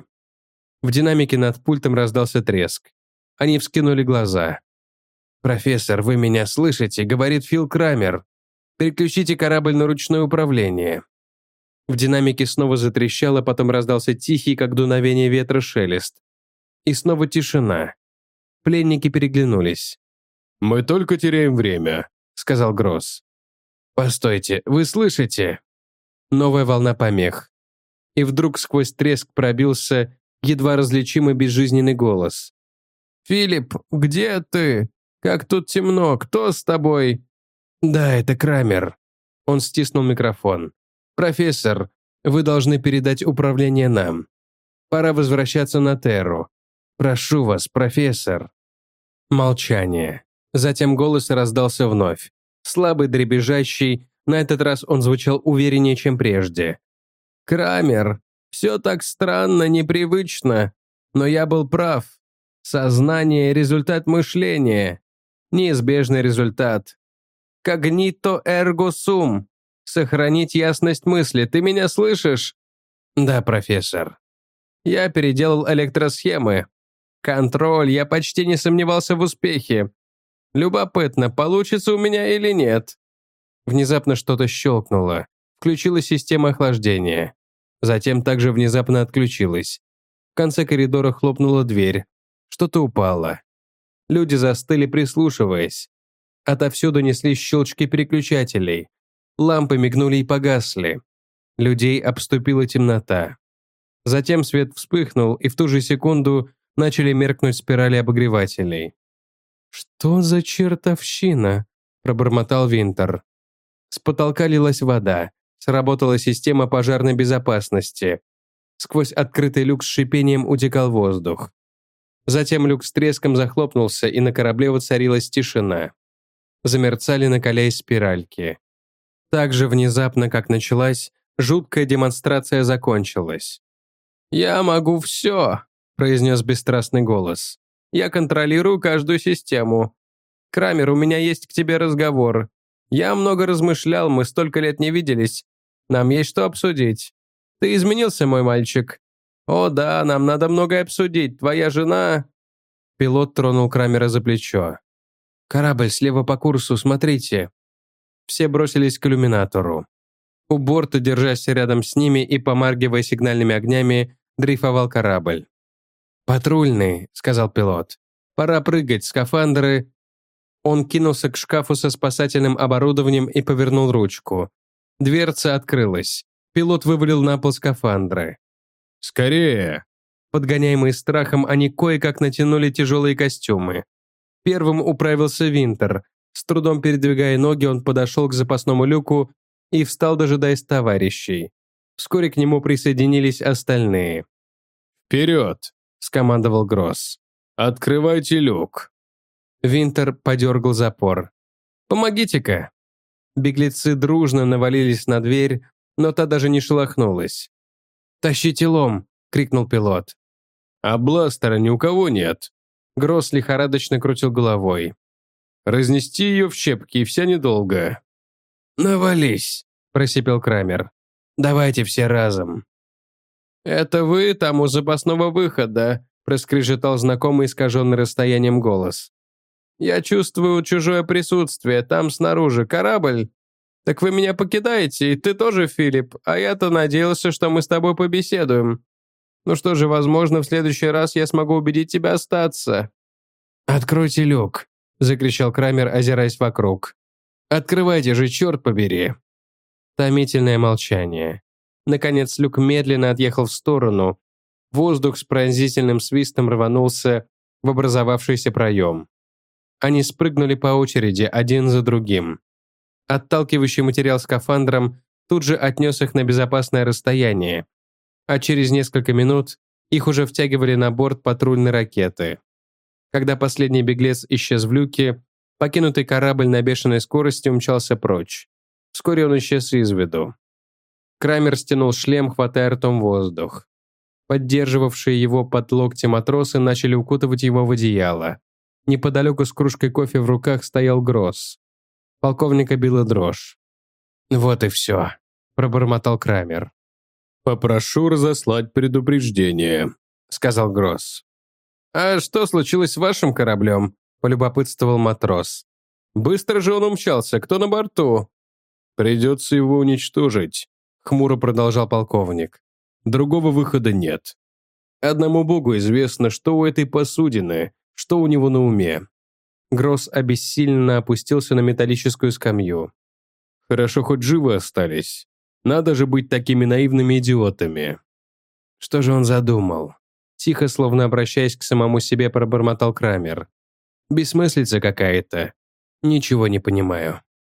В динамике над пультом раздался треск. Они вскинули глаза. «Профессор, вы меня слышите?» — говорит Фил Крамер. «Переключите корабль на ручное управление». В динамике снова затрещало, потом раздался тихий, как дуновение ветра, шелест. И снова тишина. Пленники переглянулись. «Мы только теряем время», — сказал Гросс. «Постойте, вы слышите?» Новая волна помех. И вдруг сквозь треск пробился едва различимый безжизненный голос. «Филипп, где ты? Как тут темно, кто с тобой?» «Да, это Крамер». Он стиснул микрофон. «Профессор, вы должны передать управление нам. Пора возвращаться на Терру. Прошу вас, профессор». Молчание. Затем голос раздался вновь. Слабый, дребезжащий, на этот раз он звучал увереннее, чем прежде. «Крамер, все так странно, непривычно, но я был прав. Сознание – результат мышления. Неизбежный результат. Когнито эрго сум. Сохранить ясность мысли. Ты меня слышишь?» «Да, профессор». «Я переделал электросхемы. Контроль, я почти не сомневался в успехе. Любопытно, получится у меня или нет?» Внезапно что-то щелкнуло. Включилась система охлаждения. Затем также внезапно отключилась. В конце коридора хлопнула дверь. Что-то упало. Люди застыли, прислушиваясь. Отовсюду неслись щелчки переключателей. Лампы мигнули и погасли. Людей обступила темнота. Затем свет вспыхнул, и в ту же секунду начали меркнуть спирали обогревателей. «Что за чертовщина?» – пробормотал Винтер. С потолка лилась вода. Сработала система пожарной безопасности. Сквозь открытый люк с шипением утекал воздух. Затем люк с треском захлопнулся, и на корабле воцарилась тишина. Замерцали, накаляясь спиральки. Так же внезапно, как началась, жуткая демонстрация закончилась. «Я могу все», – произнес бесстрастный голос. «Я контролирую каждую систему. Крамер, у меня есть к тебе разговор. Я много размышлял, мы столько лет не виделись. Нам есть что обсудить. Ты изменился, мой мальчик? О да, нам надо многое обсудить. Твоя жена...» Пилот тронул Крамера за плечо. «Корабль слева по курсу, смотрите». Все бросились к иллюминатору. У борта, держась рядом с ними и помаргивая сигнальными огнями, дрейфовал корабль. «Патрульный», — сказал пилот. «Пора прыгать, скафандры...» Он кинулся к шкафу со спасательным оборудованием и повернул ручку. Дверца открылась. Пилот вывалил на пол скафандры. «Скорее!» Подгоняемые страхом, они кое-как натянули тяжелые костюмы. Первым управился Винтер. С трудом передвигая ноги, он подошел к запасному люку и встал, дожидаясь товарищей. Вскоре к нему присоединились остальные. «Вперед!» – скомандовал Гросс. «Открывайте люк!» Винтер подергал запор. «Помогите-ка!» Беглецы дружно навалились на дверь, но та даже не шелохнулась. «Тащите лом!» – крикнул пилот. «А бластера ни у кого нет!» Гросс лихорадочно крутил головой. «Разнести ее в щепки, и вся недолго!» «Навались!» – просипел Крамер. «Давайте все разом!» «Это вы там у запасного выхода?» – проскрежетал знакомый искаженный расстоянием голос. «Я чувствую чужое присутствие, там снаружи корабль. Так вы меня покидаете, и ты тоже, Филипп, а я-то надеялся, что мы с тобой побеседуем. Ну что же, возможно, в следующий раз я смогу убедить тебя остаться». «Откройте люк», – закричал Крамер, озираясь вокруг. «Открывайте же, черт побери!» Томительное молчание. Наконец люк медленно отъехал в сторону. Воздух с пронзительным свистом рванулся в образовавшийся проем. Они спрыгнули по очереди, один за другим. Отталкивающий материал скафандром тут же отнес их на безопасное расстояние, а через несколько минут их уже втягивали на борт патрульной ракеты. Когда последний беглец исчез в люке, покинутый корабль на бешеной скорости умчался прочь. Вскоре он исчез из виду. Крамер стянул шлем, хватая ртом воздух. Поддерживавшие его под локти матросы начали укутывать его в одеяло. Неподалеку с кружкой кофе в руках стоял Гросс. Полковника била дрожь. «Вот и все», – пробормотал Крамер. «Попрошу разослать предупреждение», – сказал Гросс. «А что случилось с вашим кораблем?» – полюбопытствовал матрос. «Быстро же он умчался, кто на борту?» «Придется его уничтожить», – хмуро продолжал полковник. Другого выхода нет. Одному Богу известно, что у этой посудины, что у него на уме. Гросс обессиленно опустился на металлическую скамью. Хорошо, хоть живы остались. Надо же быть такими наивными идиотами. Что же он задумал? Тихо, словно обращаясь к самому себе, пробормотал Крамер. Бессмыслица какая-то. Ничего не понимаю.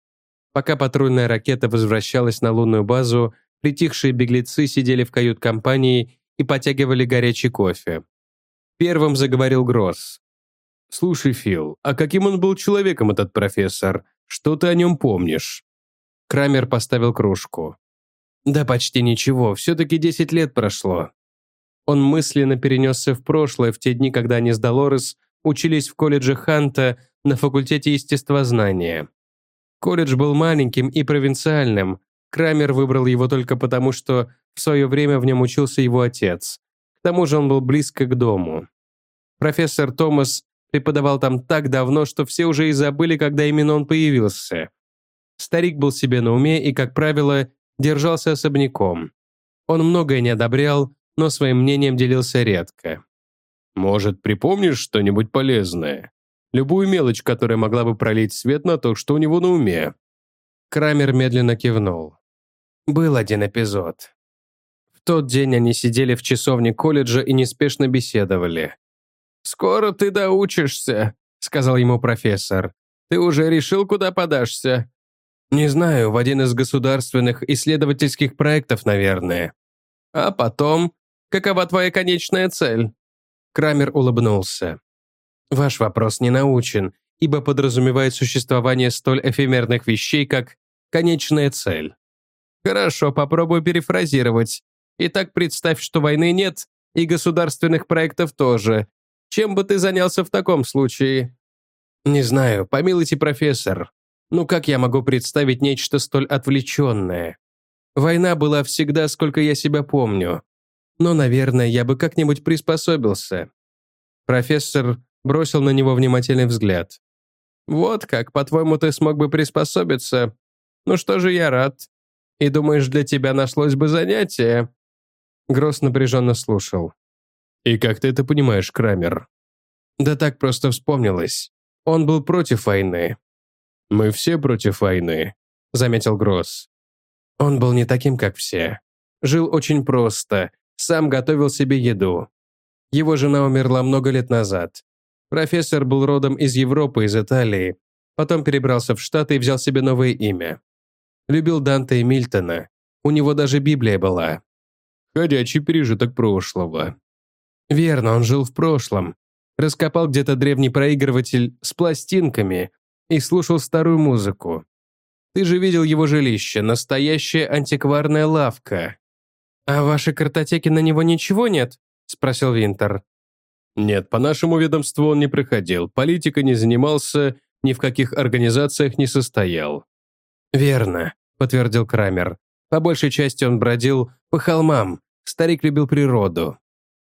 Пока патрульная ракета возвращалась на лунную базу, притихшие беглецы сидели в кают-компании и потягивали горячий кофе. Первым заговорил Гросс. «Слушай, Фил, а каким он был человеком, этот профессор? Что ты о нем помнишь?» Крамер поставил кружку. «Да почти ничего, все-таки 10 лет прошло». Он мысленно перенесся в прошлое, в те дни, когда они с Долорес учились в колледже Ханта на факультете естествознания. Колледж был маленьким и провинциальным. Крамер выбрал его только потому, что в свое время в нем учился его отец. К тому же он был близко к дому. Профессор Томас преподавал там так давно, что все уже и забыли, когда именно он появился. Старик был себе на уме и, как правило, держался особняком. Он многое не одобрял, но своим мнением делился редко. «Может, припомнишь что-нибудь полезное? Любую мелочь, которая могла бы пролить свет на то, что у него на уме?» Крамер медленно кивнул. Был один эпизод. В тот день они сидели в часовне колледжа и неспешно беседовали. «Скоро ты доучишься», — сказал ему профессор. «Ты уже решил, куда подашься?» «Не знаю, в один из государственных исследовательских проектов, наверное». «А потом, какова твоя конечная цель?» Крамер улыбнулся. «Ваш вопрос не научен, ибо подразумевает существование столь эфемерных вещей, как конечная цель». «Хорошо, попробую перефразировать. Итак, представь, что войны нет, и государственных проектов тоже. Чем бы ты занялся в таком случае?» «Не знаю, помилуйте, профессор. Ну как я могу представить нечто столь отвлеченное? Война была всегда, сколько я себя помню. Но, наверное, я бы как-нибудь приспособился». Профессор бросил на него внимательный взгляд. «Вот как, по-твоему, ты смог бы приспособиться? Ну что же, я рад. И думаешь, для тебя нашлось бы занятие?» Гросс напряженно слушал. «И как ты это понимаешь, Крамер?» «Да так просто вспомнилось. Он был против войны». «Мы все против войны», — заметил Гросс. «Он был не таким, как все. Жил очень просто, сам готовил себе еду. Его жена умерла много лет назад. Профессор был родом из Европы, из Италии. Потом перебрался в Штаты и взял себе новое имя. Любил Данте и Мильтона. У него даже Библия была». «Ходячий пережиток прошлого». «Верно, он жил в прошлом. Раскопал где-то древний проигрыватель с пластинками и слушал старую музыку. Ты же видел его жилище, настоящая антикварная лавка». «А в вашей картотеке на него ничего нет?» – спросил Винтер. «Нет, по нашему ведомству он не приходил, политикой не занимался, ни в каких организациях не состоял». «Верно», – подтвердил Крамер. «По большей части он бродил по холмам. Старик любил природу».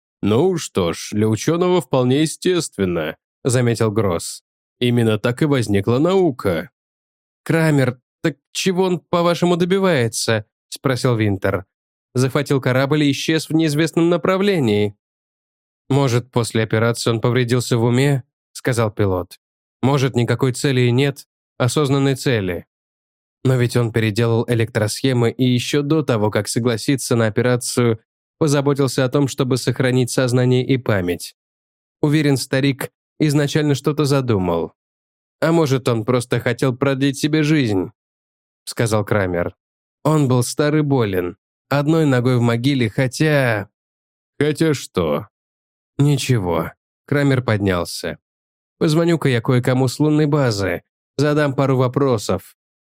«Ну что ж, для ученого вполне естественно», — заметил Гросс. «Именно так и возникла наука». «Крамер, так чего он, по-вашему, добивается?» — спросил Винтер. «Захватил корабль и исчез в неизвестном направлении». «Может, после операции он повредился в уме?» — сказал пилот. «Может, никакой цели и нет, осознанной цели. Но ведь он переделал электросхемы и еще до того, как согласиться на операцию, позаботился о том, чтобы сохранить сознание и память. Уверен, старик изначально что-то задумал. А может, он просто хотел продлить себе жизнь», — сказал Крамер. «Он был стар и болен, одной ногой в могиле, хотя...» «Хотя что?» «Ничего». Крамер поднялся. «Позвоню-ка я кое-кому с лунной базы, задам пару вопросов».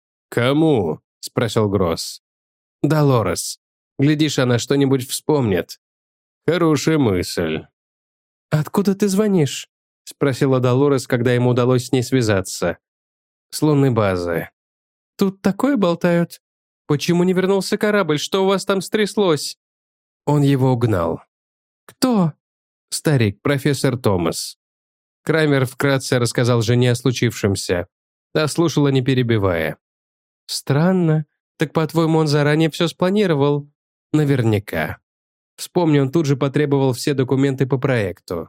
«Кому?» — спросил Гросс. «Долорес. Глядишь, она что-нибудь вспомнит». «Хорошая мысль». «Откуда ты звонишь?» — спросила Долорес, когда ему удалось с ней связаться. «С лунной базы». «Тут такое болтают? Почему не вернулся корабль? Что у вас там стряслось?» «Он его угнал». «Кто?» «Старик, профессор Томас». Крамер вкратце рассказал жене о случившемся. Та слушала, не перебивая. «Странно. Так, по-твоему, он заранее все спланировал? Наверняка. Вспомни, он тут же потребовал все документы по проекту.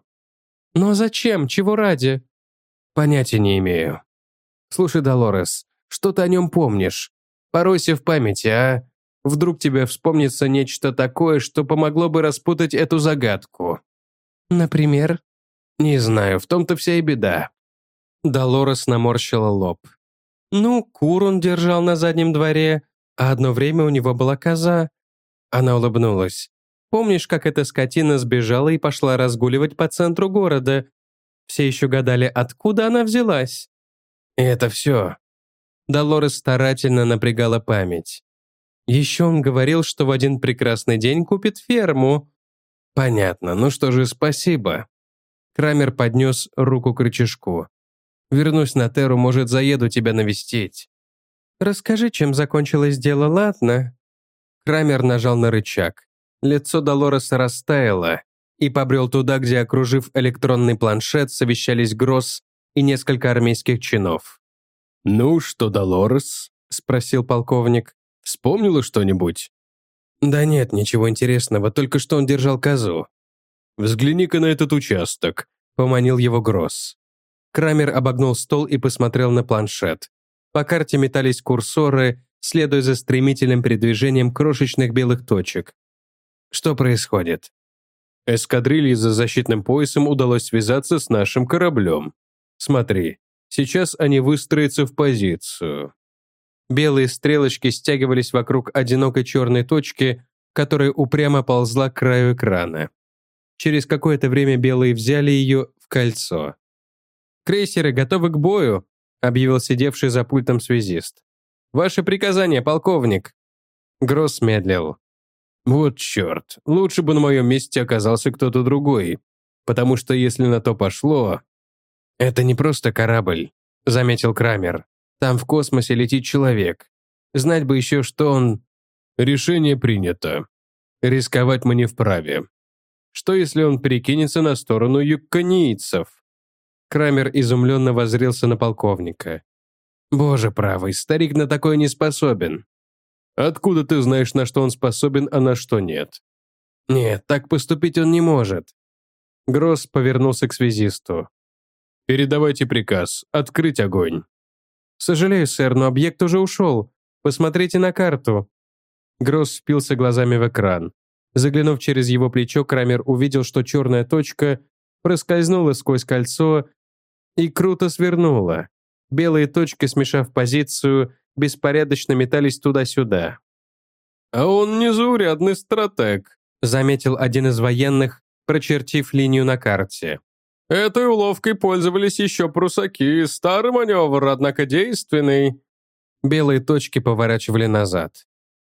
Но зачем? Чего ради? Понятия не имею. Слушай, Долорес, что ты о нем помнишь? Поройся в памяти, а? Вдруг тебе вспомнится нечто такое, что помогло бы распутать эту загадку. Например? Не знаю, в том-то вся и беда. Долорес наморщила лоб. Ну, кур он держал на заднем дворе, а одно время у него была коза. Она улыбнулась. Помнишь, как эта скотина сбежала и пошла разгуливать по центру города? Все еще гадали, откуда она взялась. И это все. Долорес старательно напрягала память. Еще он говорил, что в один прекрасный день купит ферму. Понятно, ну что же, спасибо. Крамер поднес руку к рычажку. Вернусь на Терру, может, заеду тебя навестить. Расскажи, чем закончилось дело, ладно? Крамер нажал на рычаг. Лицо Долореса растаяло и побрел туда, где, окружив электронный планшет, совещались Гросс и несколько армейских чинов. «Ну что, Долорес?» – спросил полковник. «Вспомнила что-нибудь?» «Да нет, ничего интересного, только что он держал козу». «Взгляни-ка на этот участок», – поманил его Гросс. Крамер обогнул стол и посмотрел на планшет. По карте метались курсоры, следуя за стремительным передвижением крошечных белых точек. Что происходит? Эскадрилье за защитным поясом удалось связаться с нашим кораблем. Смотри, сейчас они выстроятся в позицию. Белые стрелочки стягивались вокруг одинокой черной точки, которая упрямо ползла к краю экрана. Через какое-то время белые взяли ее в кольцо. «Крейсеры готовы к бою», — объявил сидевший за пультом связист. «Ваше приказание, полковник». Гросс медлил. Вот черт, лучше бы на моем месте оказался кто-то другой, потому что если на то пошло... «Это не просто корабль», — заметил Крамер. «Там в космосе летит человек. Знать бы еще, что он...» Решение принято. Рисковать мы не вправе. Что если он перекинется на сторону юкконийцев? Крамер изумленно воззрелся на полковника. «Боже правый, старик на такое не способен». Откуда ты знаешь, на что он способен, а на что нет? Нет, так поступить он не может. Гросс повернулся к связисту. Передавайте приказ, открыть огонь. Сожалею, сэр, но объект уже ушел. Посмотрите на карту. Гросс впился глазами в экран. Заглянув через его плечо, Крамер увидел, что черная точка проскользнула сквозь кольцо и круто свернула. Белые точки, смешав позицию, беспорядочно метались туда-сюда. «А он незаурядный стратег», — заметил один из военных, прочертив линию на карте. «Этой уловкой пользовались еще прусаки. Старый маневр, однако действенный». Белые точки поворачивали назад.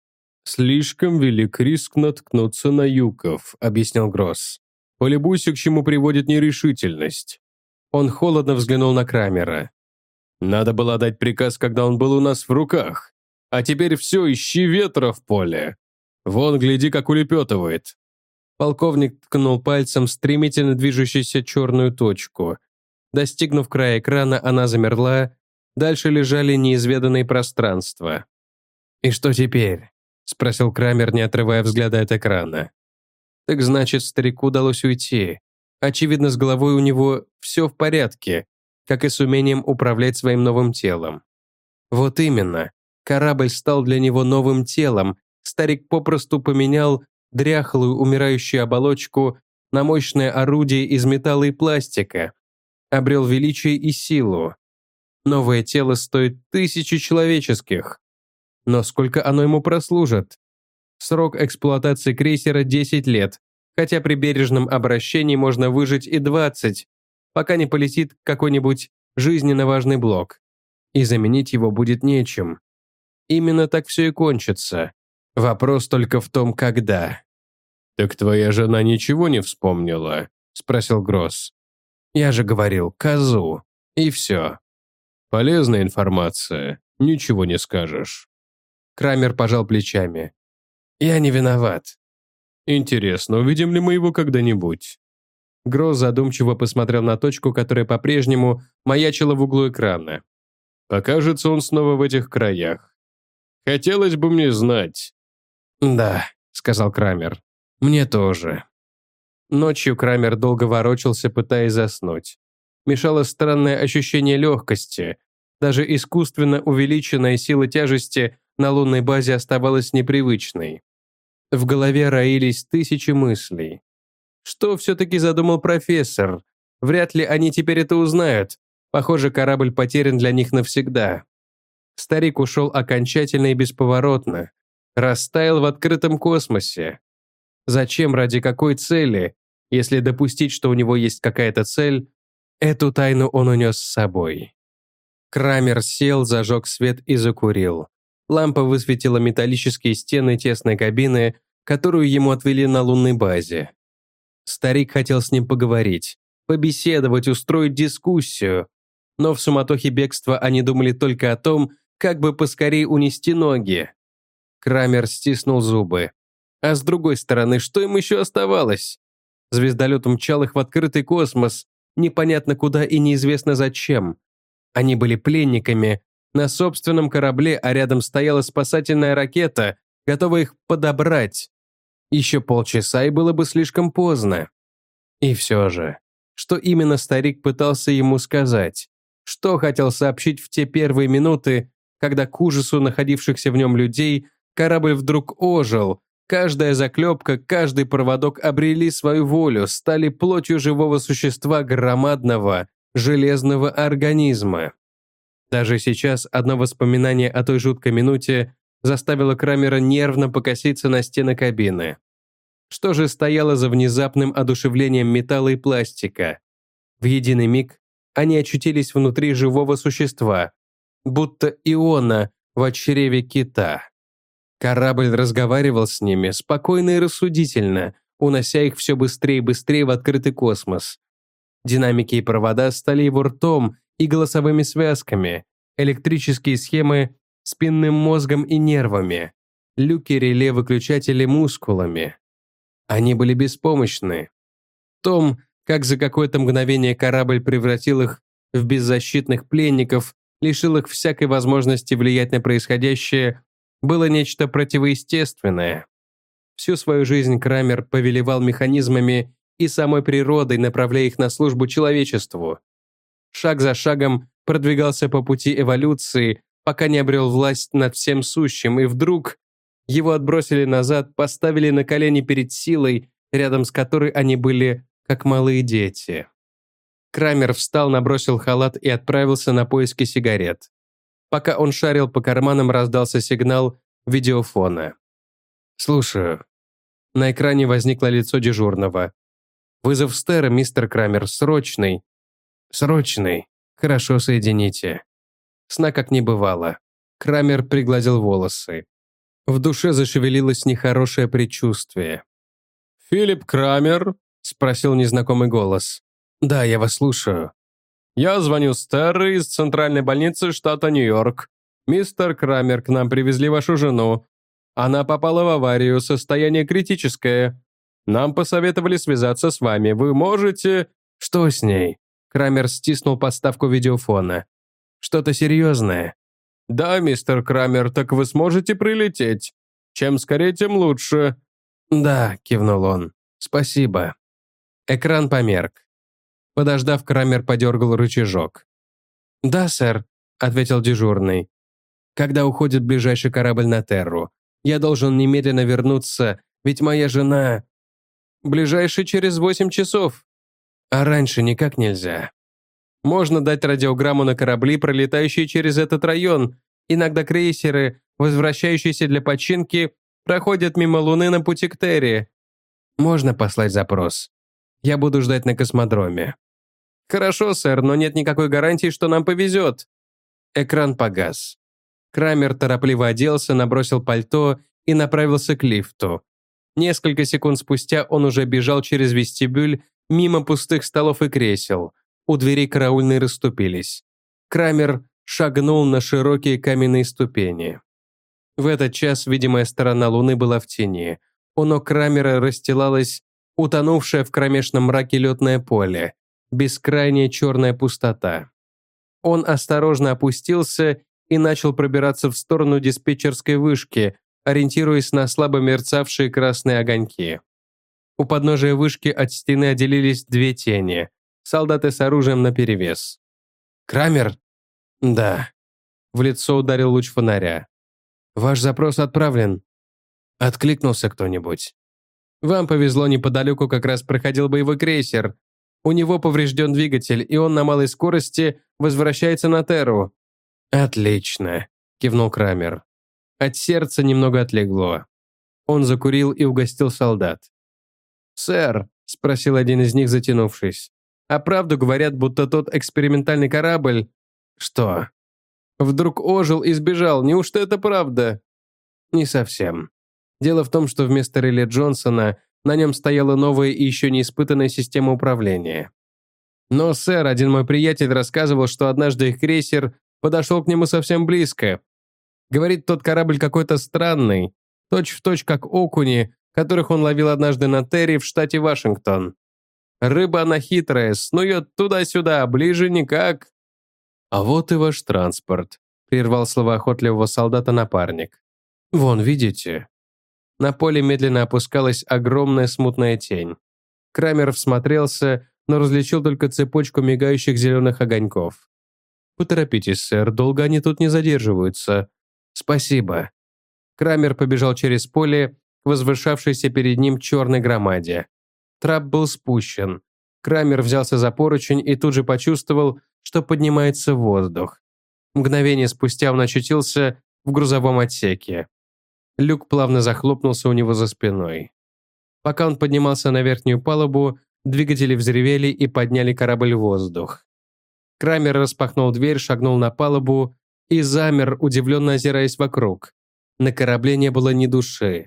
«Слишком велик риск наткнуться на юков», — объяснил Гросс. «Полюбуйся, к чему приводит нерешительность». Он холодно взглянул на Крамера. «Надо было дать приказ, когда он был у нас в руках. А теперь все, ищи ветра в поле. Вон, гляди, как улепетывает». Полковник ткнул пальцем в стремительно движущуюся черную точку. Достигнув края экрана, она замерла. Дальше лежали неизведанные пространства. «И что теперь?» — спросил Крамер, не отрывая взгляда от экрана. «Так значит, старику удалось уйти. Очевидно, с головой у него все в порядке, как и с умением управлять своим новым телом. Вот именно. Корабль стал для него новым телом. Старик попросту поменял дряхлую умирающую оболочку на мощное орудие из металла и пластика. Обрел величие и силу. Новое тело стоит 1000 человеческих. Но сколько оно ему прослужит? Срок эксплуатации крейсера 10 лет, хотя при бережном обращении можно выжить и 20, пока не полетит какой-нибудь жизненно важный блок. И заменить его будет нечем. Именно так все и кончится. Вопрос только в том, когда. «Так твоя жена ничего не вспомнила?» — спросил Гросс. «Я же говорил, козу. И все». «Полезная информация. Ничего не скажешь». Крамер пожал плечами. «Я не виноват». «Интересно, увидим ли мы его когда-нибудь?» Гросс задумчиво посмотрел на точку, которая по-прежнему маячила в углу экрана. «Покажется он снова в этих краях». Хотелось бы мне знать». «Да», — сказал Крамер. «Мне тоже». Ночью Крамер долго ворочался, пытаясь заснуть. Мешало странное ощущение легкости. Даже искусственно увеличенная сила тяжести на лунной базе оставалась непривычной. В голове роились тысячи мыслей. Что все-таки задумал профессор? Вряд ли они теперь это узнают. Похоже, корабль потерян для них навсегда. Старик ушел окончательно и бесповоротно. Растаял в открытом космосе. Зачем, ради какой цели? Если допустить, что у него есть какая-то цель, эту тайну он унес с собой. Крамер сел, зажег свет и закурил. Лампа высветила металлические стены тесной кабины, которую ему отвели на лунной базе. Старик хотел с ним поговорить, побеседовать, устроить дискуссию. Но в суматохе бегства они думали только о том, как бы поскорее унести ноги. Крамер стиснул зубы. А с другой стороны, что им еще оставалось? Звездолет умчал их в открытый космос, непонятно куда и неизвестно зачем. Они были пленниками на собственном корабле, а рядом стояла спасательная ракета, готовая их подобрать. Еще полчаса, и было бы слишком поздно. И все же, что именно старик пытался ему сказать? Что хотел сообщить в те первые минуты, когда к ужасу находившихся в нем людей корабль вдруг ожил, каждая заклепка, каждый проводок обрели свою волю, стали плотью живого существа громадного, железного организма. Даже сейчас одно воспоминание о той жуткой минуте заставило Крамера нервно покоситься на стены кабины. Что же стояло за внезапным одушевлением металла и пластика? В единый миг они очутились внутри живого существа, будто иона в чреве кита. Корабль разговаривал с ними спокойно и рассудительно, унося их все быстрее и быстрее в открытый космос. Динамики и провода стали его ртом и голосовыми связками, электрические схемы – спинным мозгом и нервами, люки реле-выключатели мускулами. Они были беспомощны. В том, как за какое-то мгновение корабль превратил их в беззащитных пленников, лишил их всякой возможности влиять на происходящее, было нечто противоестественное. Всю свою жизнь Крамер повелевал механизмами и самой природой, направляя их на службу человечеству. Шаг за шагом продвигался по пути эволюции, пока не обрел власть над всем сущим, и вдруг его отбросили назад, поставили на колени перед силой, рядом с которой они были как малые дети. Крамер встал, набросил халат и отправился на поиски сигарет. Пока он шарил по карманам, раздался сигнал видеофона. «Слушаю». На экране возникло лицо дежурного. «Вызов Стера, мистер Крамер, срочный». «Срочный. Хорошо, соедините». Сна как не бывало. Крамер пригладил волосы. В душе зашевелилось нехорошее предчувствие. «Филипп Крамер?» – спросил незнакомый голос. «Да, я вас слушаю». «Я звоню Стерре из центральной больницы штата Нью-Йорк. Мистер Крамер, к нам привезли вашу жену. Она попала в аварию, состояние критическое. Нам посоветовали связаться с вами. Вы можете...» «Что с ней?» Крамер стиснул подставку видеофона. «Что-то серьезное?» «Да, мистер Крамер, так вы сможете прилететь. Чем скорее, тем лучше». «Да», — кивнул он. «Спасибо». Экран померк. Подождав, Крамер подергал рычажок. «Да, сэр», — ответил дежурный. «Когда уходит ближайший корабль на Терру? Я должен немедленно вернуться, ведь моя жена...» «Ближайший через 8 часов. А раньше никак нельзя. Можно дать радиограмму на корабли, пролетающие через этот район. Иногда крейсеры, возвращающиеся для починки, проходят мимо Луны на пути к Терре. Можно послать запрос. Я буду ждать на космодроме». «Хорошо, сэр, но нет никакой гарантии, что нам повезет». Экран погас. Крамер торопливо оделся, набросил пальто и направился к лифту. Несколько секунд спустя он уже бежал через вестибюль, мимо пустых столов и кресел. У дверей караульные расступились. Крамер шагнул на широкие каменные ступени. В этот час видимая сторона Луны была в тени. У ног Крамера расстилалась утонувшая в кромешном мраке летное поле, бескрайняя черная пустота. Он осторожно опустился и начал пробираться в сторону диспетчерской вышки, ориентируясь на слабо мерцавшие красные огоньки. У подножия вышки от стены отделились две тени, солдаты с оружием наперевес. «Крамер?» «Да». В лицо ударил луч фонаря. «Ваш запрос отправлен». Откликнулся кто-нибудь. «Вам повезло, неподалеку как раз проходил боевой крейсер. У него поврежден двигатель, и он на малой скорости возвращается на Терру». «Отлично», — кивнул Крамер. От сердца немного отлегло. Он закурил и угостил солдат. «Сэр», — спросил один из них, затянувшись, «а правду говорят, будто тот экспериментальный корабль...» «Что?» «Вдруг ожил и сбежал. Неужто это правда?» «Не совсем. Дело в том, что вместо реле Джонсона на нем стояла новая и еще не испытанная система управления. Но, сэр, один мой приятель рассказывал, что однажды их крейсер подошел к нему совсем близко. Говорит, тот корабль какой-то странный, точь-в-точь как окуни, которых он ловил однажды на Терри в штате Вашингтон. Рыба она хитрая, снует туда-сюда, ближе никак». «А вот и ваш транспорт», — прервал слова охотливого солдата напарник. «Вон, видите?» На поле медленно опускалась огромная смутная тень. Крамер всмотрелся, но различил только цепочку мигающих зеленых огоньков. «Поторопитесь, сэр, долго они тут не задерживаются». «Спасибо». Крамер побежал через поле к возвышавшейся перед ним черной громаде. Трап был спущен. Крамер взялся за поручень и тут же почувствовал, что поднимается в воздух. Мгновение спустя он очутился в грузовом отсеке. Люк плавно захлопнулся у него за спиной. Пока он поднимался на верхнюю палубу, двигатели взревели и подняли корабль в воздух. Крамер распахнул дверь, шагнул на палубу и замер, удивленно озираясь вокруг. На корабле не было ни души.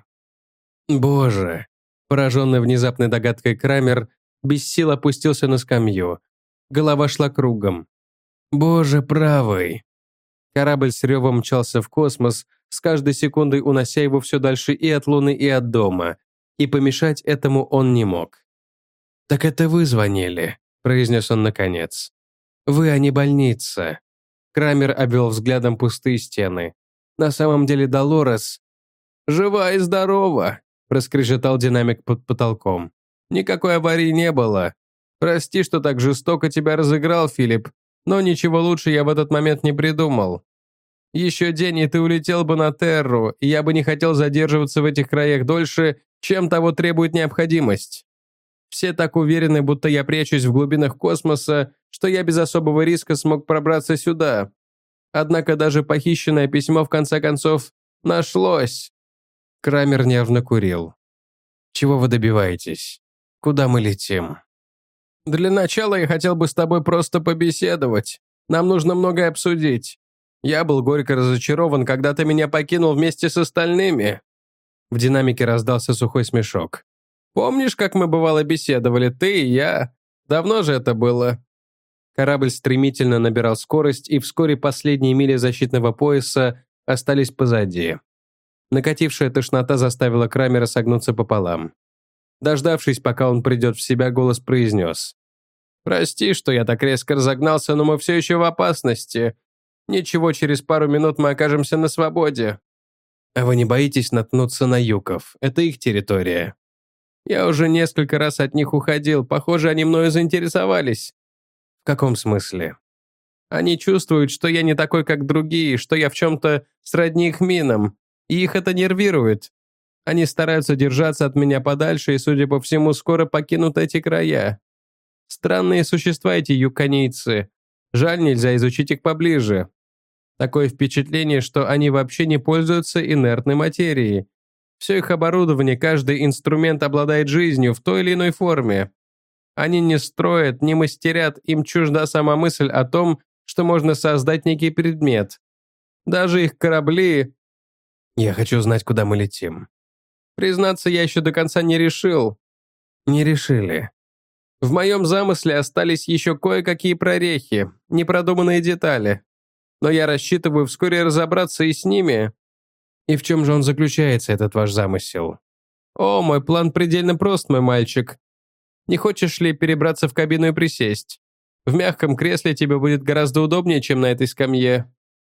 «Боже!» Пораженный внезапной догадкой Крамер без сил опустился на скамью. Голова шла кругом. «Боже правый!» Корабль с ревом мчался в космос, с каждой секундой унося его все дальше и от Луны, и от дома. И помешать этому он не мог. «Так это вы звонили», — произнес он наконец. «Вы, а не больница». Крамер обвел взглядом пустые стены. «На самом деле Долорес...» «Жива и здорова», — проскрежетал динамик под потолком. «Никакой аварии не было. Прости, что так жестоко тебя разыграл, Филипп, но ничего лучше я в этот момент не придумал. Еще день, и ты улетел бы на Терру, и я бы не хотел задерживаться в этих краях дольше, чем того требует необходимость. Все так уверены, будто я прячусь в глубинах космоса, что я без особого риска смог пробраться сюда. Однако даже похищенное письмо в конце концов нашлось». Крамер нервно курил. «Чего вы добиваетесь? Куда мы летим?» «Для начала я хотел бы с тобой просто побеседовать. Нам нужно многое обсудить. Я был горько разочарован, когда ты меня покинул вместе с остальными». В динамике раздался сухой смешок. «Помнишь, как мы бывало беседовали, ты и я? Давно же это было». Корабль стремительно набирал скорость, и вскоре последние мили защитного пояса остались позади. Накатившая тошнота заставила Крамера согнуться пополам. Дождавшись, пока он придет в себя, голос произнес. «Прости, что я так резко разогнался, но мы все еще в опасности. Ничего, через пару минут мы окажемся на свободе». «А вы не боитесь наткнуться на юков? Это их территория». «Я уже несколько раз от них уходил. Похоже, они мною заинтересовались». «В каком смысле?» «Они чувствуют, что я не такой, как другие, что я в чем-то сродни их минам, и их это нервирует. Они стараются держаться от меня подальше и, судя по всему, скоро покинут эти края. Странные существа эти юкканийцы. Жаль, нельзя изучить их поближе. Такое впечатление, что они вообще не пользуются инертной материей. Все их оборудование, каждый инструмент обладает жизнью в той или иной форме. Они не строят, не мастерят, им чужда сама мысль о том, что можно создать некий предмет. Даже их корабли... Я хочу знать, куда мы летим. Признаться, я еще до конца не решил. Не решили. В моем замысле остались еще кое-какие прорехи, непродуманные детали. Но я рассчитываю вскоре разобраться и с ними. И в чем же он заключается, этот ваш замысел? О, мой план предельно прост, мой мальчик. Не хочешь ли перебраться в кабину и присесть? В мягком кресле тебе будет гораздо удобнее, чем на этой скамье.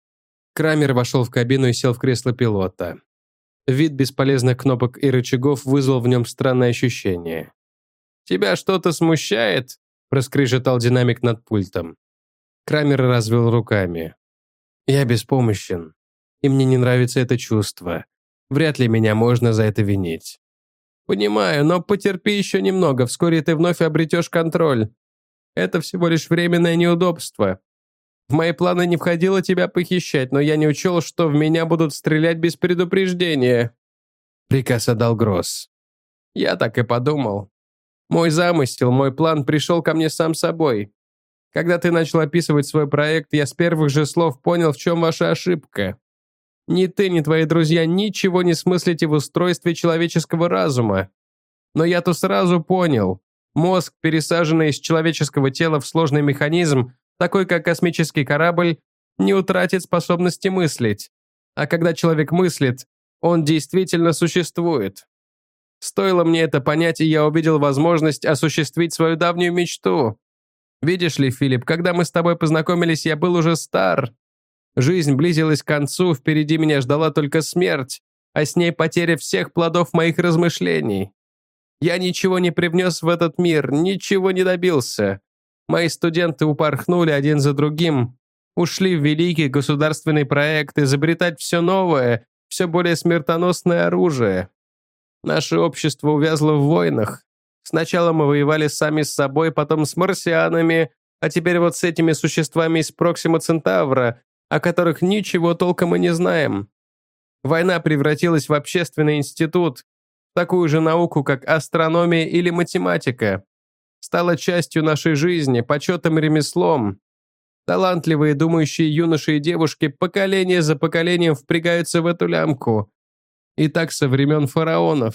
Крамер вошел в кабину и сел в кресло пилота. Вид бесполезных кнопок и рычагов вызвал в нем странное ощущение. «Тебя что-то смущает?» – проскрежетал динамик над пультом. Крамер развел руками. «Я беспомощен, и мне не нравится это чувство. Вряд ли меня можно за это винить». «Понимаю, но потерпи еще немного, вскоре ты вновь обретешь контроль. Это всего лишь временное неудобство. В мои планы не входило тебя похищать, но я не учел, что в меня будут стрелять без предупреждения». Приказ отдал Гросс. «Я так и подумал. Мой замысел, мой план пришел ко мне сам собой. Когда ты начал описывать свой проект, я с первых же слов понял, в чем ваша ошибка. Ни ты, ни твои друзья ничего не смыслите в устройстве человеческого разума. Но я-то сразу понял. Мозг, пересаженный из человеческого тела в сложный механизм, такой как космический корабль, не утратит способности мыслить. А когда человек мыслит, он действительно существует. Стоило мне это понять, и я увидел возможность осуществить свою давнюю мечту. Видишь ли, Филипп, когда мы с тобой познакомились, я был уже стар. Жизнь близилась к концу, впереди меня ждала только смерть, а с ней потеря всех плодов моих размышлений. Я ничего не привнес в этот мир, ничего не добился. Мои студенты упорхнули один за другим, ушли в великий государственный проект изобретать все новое, все более смертоносное оружие. Наше общество увязло в войнах. Сначала мы воевали сами с собой, потом с марсианами, а теперь вот с этими существами из Проксима Центавра, о которых ничего толком и не знаем. Война превратилась в общественный институт, в такую же науку, как астрономия или математика. Стала частью нашей жизни, почетом и ремеслом. Талантливые думающие юноши и девушки поколение за поколением впрягаются в эту лямку. И так со времен фараонов.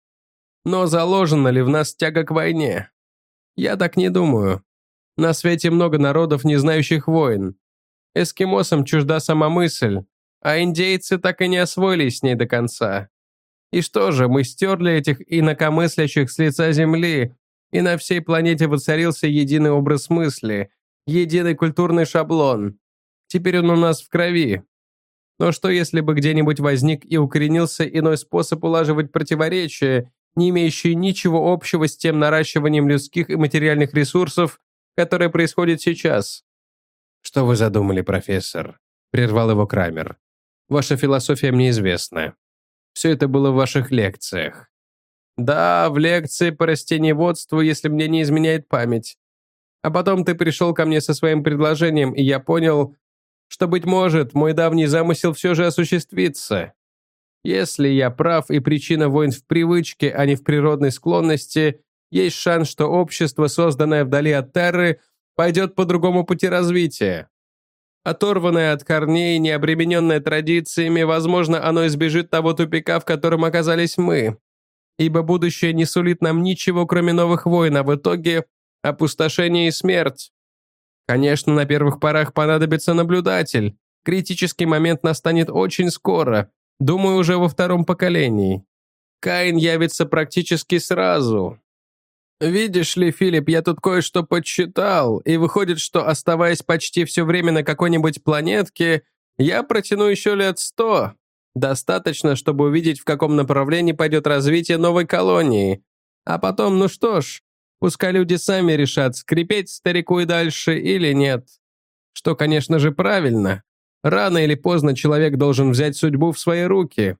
Но заложена ли в нас тяга к войне? Я так не думаю. На свете много народов, не знающих войн. Эскимосам чужда сама мысль, а индейцы так и не освоились с ней до конца. И что же, мы стерли этих инакомыслящих с лица земли, и на всей планете воцарился единый образ мысли, единый культурный шаблон. Теперь он у нас в крови. Но что если бы где-нибудь возник и укоренился иной способ улаживать противоречия, не имеющие ничего общего с тем наращиванием людских и материальных ресурсов, которое происходит сейчас? «Что вы задумали, профессор?» – прервал его Крамер. «Ваша философия мне известна. Все это было в ваших лекциях». «Да, в лекции по растениеводству, если мне не изменяет память. А потом ты пришел ко мне со своим предложением, и я понял, что, быть может, мой давний замысел все же осуществится. Если я прав, и причина войн в привычке, а не в природной склонности, есть шанс, что общество, созданное вдали от Терры, пойдет по другому пути развития. Оторванное от корней, не обремененное традициями, возможно, оно избежит того тупика, в котором оказались мы. Ибо будущее не сулит нам ничего, кроме новых войн, а в итоге опустошение и смерть. Конечно, на первых порах понадобится наблюдатель. Критический момент настанет очень скоро, думаю, уже во втором поколении. Каин явится практически сразу. Видишь ли, Филипп, я тут кое-что подсчитал, и выходит, что, оставаясь почти все время на какой-нибудь планетке, я протяну еще лет 100. Достаточно, чтобы увидеть, в каком направлении пойдет развитие новой колонии. А потом, ну что ж, пускай люди сами решат, скрипеть старику и дальше или нет. Что, конечно же, правильно. Рано или поздно человек должен взять судьбу в свои руки.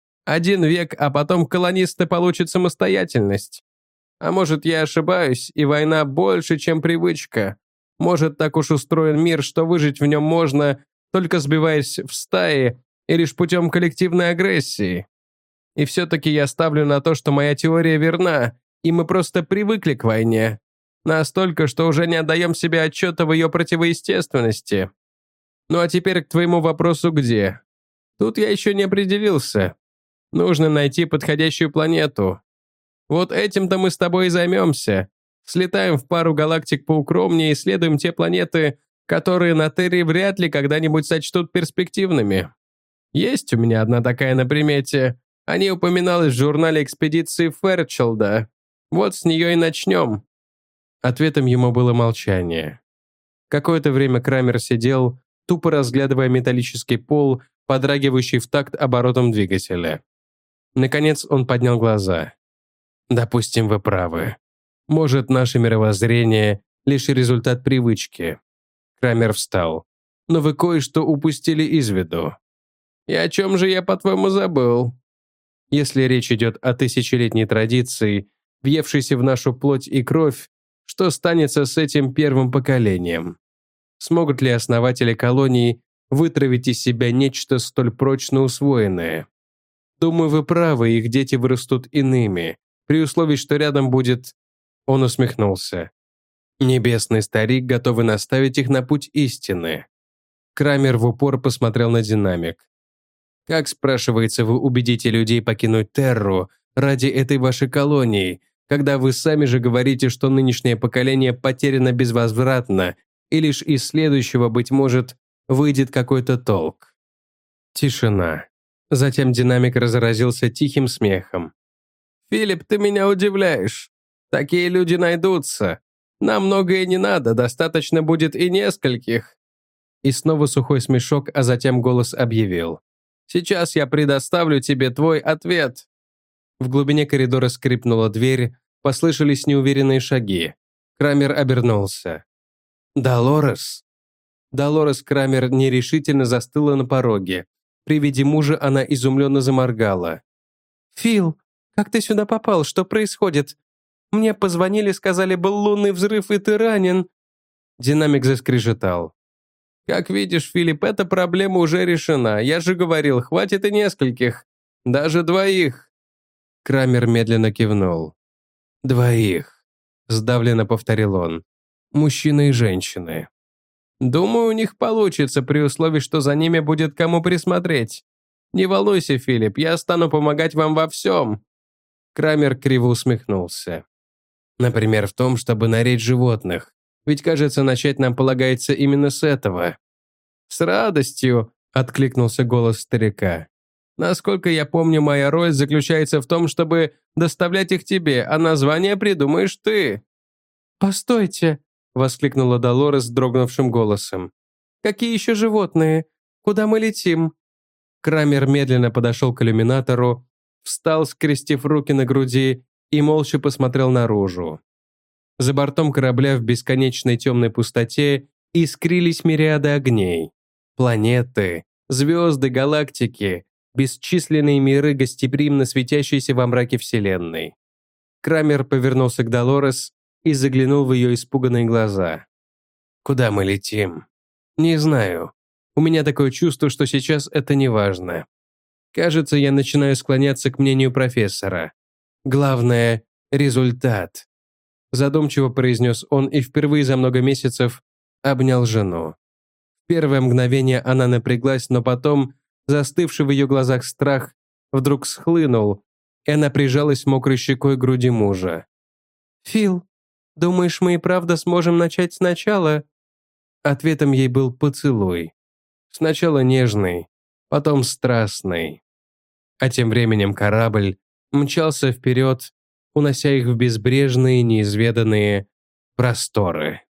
1 век, а потом колонисты получат самостоятельность. А может, я ошибаюсь, и война больше, чем привычка. Может, так уж устроен мир, что выжить в нем можно, только сбиваясь в стаи и лишь путем коллективной агрессии. И все-таки я ставлю на то, что моя теория верна, и мы просто привыкли к войне. Настолько, что уже не отдаем себе отчета в ее противоестественности. Ну а теперь к твоему вопросу где? Тут я еще не определился. Нужно найти подходящую планету. Вот этим-то мы с тобой и займемся. Слетаем в пару галактик поукромнее и исследуем те планеты, которые на Терре вряд ли когда-нибудь сочтут перспективными. Есть у меня одна такая на примете. О ней упоминалось в журнале экспедиции Фэрчелда. Вот с нее и начнем». Ответом ему было молчание. Какое-то время Крамер сидел, тупо разглядывая металлический пол, подрагивающий в такт оборотом двигателя. Наконец он поднял глаза. «Допустим, вы правы. Может, наше мировоззрение — лишь результат привычки». Крамер встал. «Но вы кое-что упустили из виду». «И о чем же я, по-твоему, забыл?» «Если речь идет о тысячелетней традиции, въевшейся в нашу плоть и кровь, что станется с этим первым поколением? Смогут ли основатели колонии вытравить из себя нечто столь прочно усвоенное? Думаю, вы правы, их дети вырастут иными, при условии, что рядом будет...» Он усмехнулся. «Небесный старик, готовый наставить их на путь истины». Крамер в упор посмотрел на динамик. «Как, спрашивается, вы убедите людей покинуть Терру ради этой вашей колонии, когда вы сами же говорите, что нынешнее поколение потеряно безвозвратно, и лишь из следующего, быть может, выйдет какой-то толк?» Тишина. Затем динамик разразился тихим смехом. «Филипп, ты меня удивляешь. Такие люди найдутся. Нам многое не надо, достаточно будет и нескольких». И снова сухой смешок, а затем голос объявил. «Сейчас я предоставлю тебе твой ответ». В глубине коридора скрипнула дверь, послышались неуверенные шаги. Крамер обернулся. «Долорес?» Долорес Крамер нерешительно застыла на пороге. При виде мужа она изумленно заморгала. «Фил, как ты сюда попал? Что происходит? Мне позвонили, сказали, был лунный взрыв, и ты ранен». Динамик заскрежетал. «Как видишь, Филипп, эта проблема уже решена. Я же говорил, хватит и нескольких. Даже двоих». Крамер медленно кивнул. «Двоих», — сдавленно повторил он. «Мужчины и женщины». «Думаю, у них получится, при условии, что за ними будет кому присмотреть. Не волнуйся, Филипп, я стану помогать вам во всем». Крамер криво усмехнулся. «Например, в том, чтобы наречь животных. Ведь, кажется, начать нам полагается именно с этого». «С радостью», — откликнулся голос старика. «Насколько я помню, моя роль заключается в том, чтобы доставлять их тебе, а название придумаешь ты». «Постойте», — воскликнула Долорес дрогнувшим голосом. «Какие еще животные? Куда мы летим?» Крамер медленно подошел к иллюминатору, встал, скрестив руки на груди, и молча посмотрел наружу. За бортом корабля в бесконечной темной пустоте искрились мириады огней. Планеты, звезды, галактики, бесчисленные миры, гостеприимно светящиеся во мраке Вселенной. Крамер повернулся к Долорес и заглянул в ее испуганные глаза. «Куда мы летим?» «Не знаю. У меня такое чувство, что сейчас это не важно. Кажется, я начинаю склоняться к мнению профессора. Главное – результат». Задумчиво произнес он и впервые за много месяцев обнял жену. В первое мгновение она напряглась, но потом, застывший в ее глазах страх, вдруг схлынул, и она прижалась мокрой щекой к груди мужа. «Фил, думаешь, мы и правда сможем начать сначала?» Ответом ей был поцелуй. Сначала нежный, потом страстный. А тем временем корабль мчался вперед, унося их в безбрежные неизведанные просторы.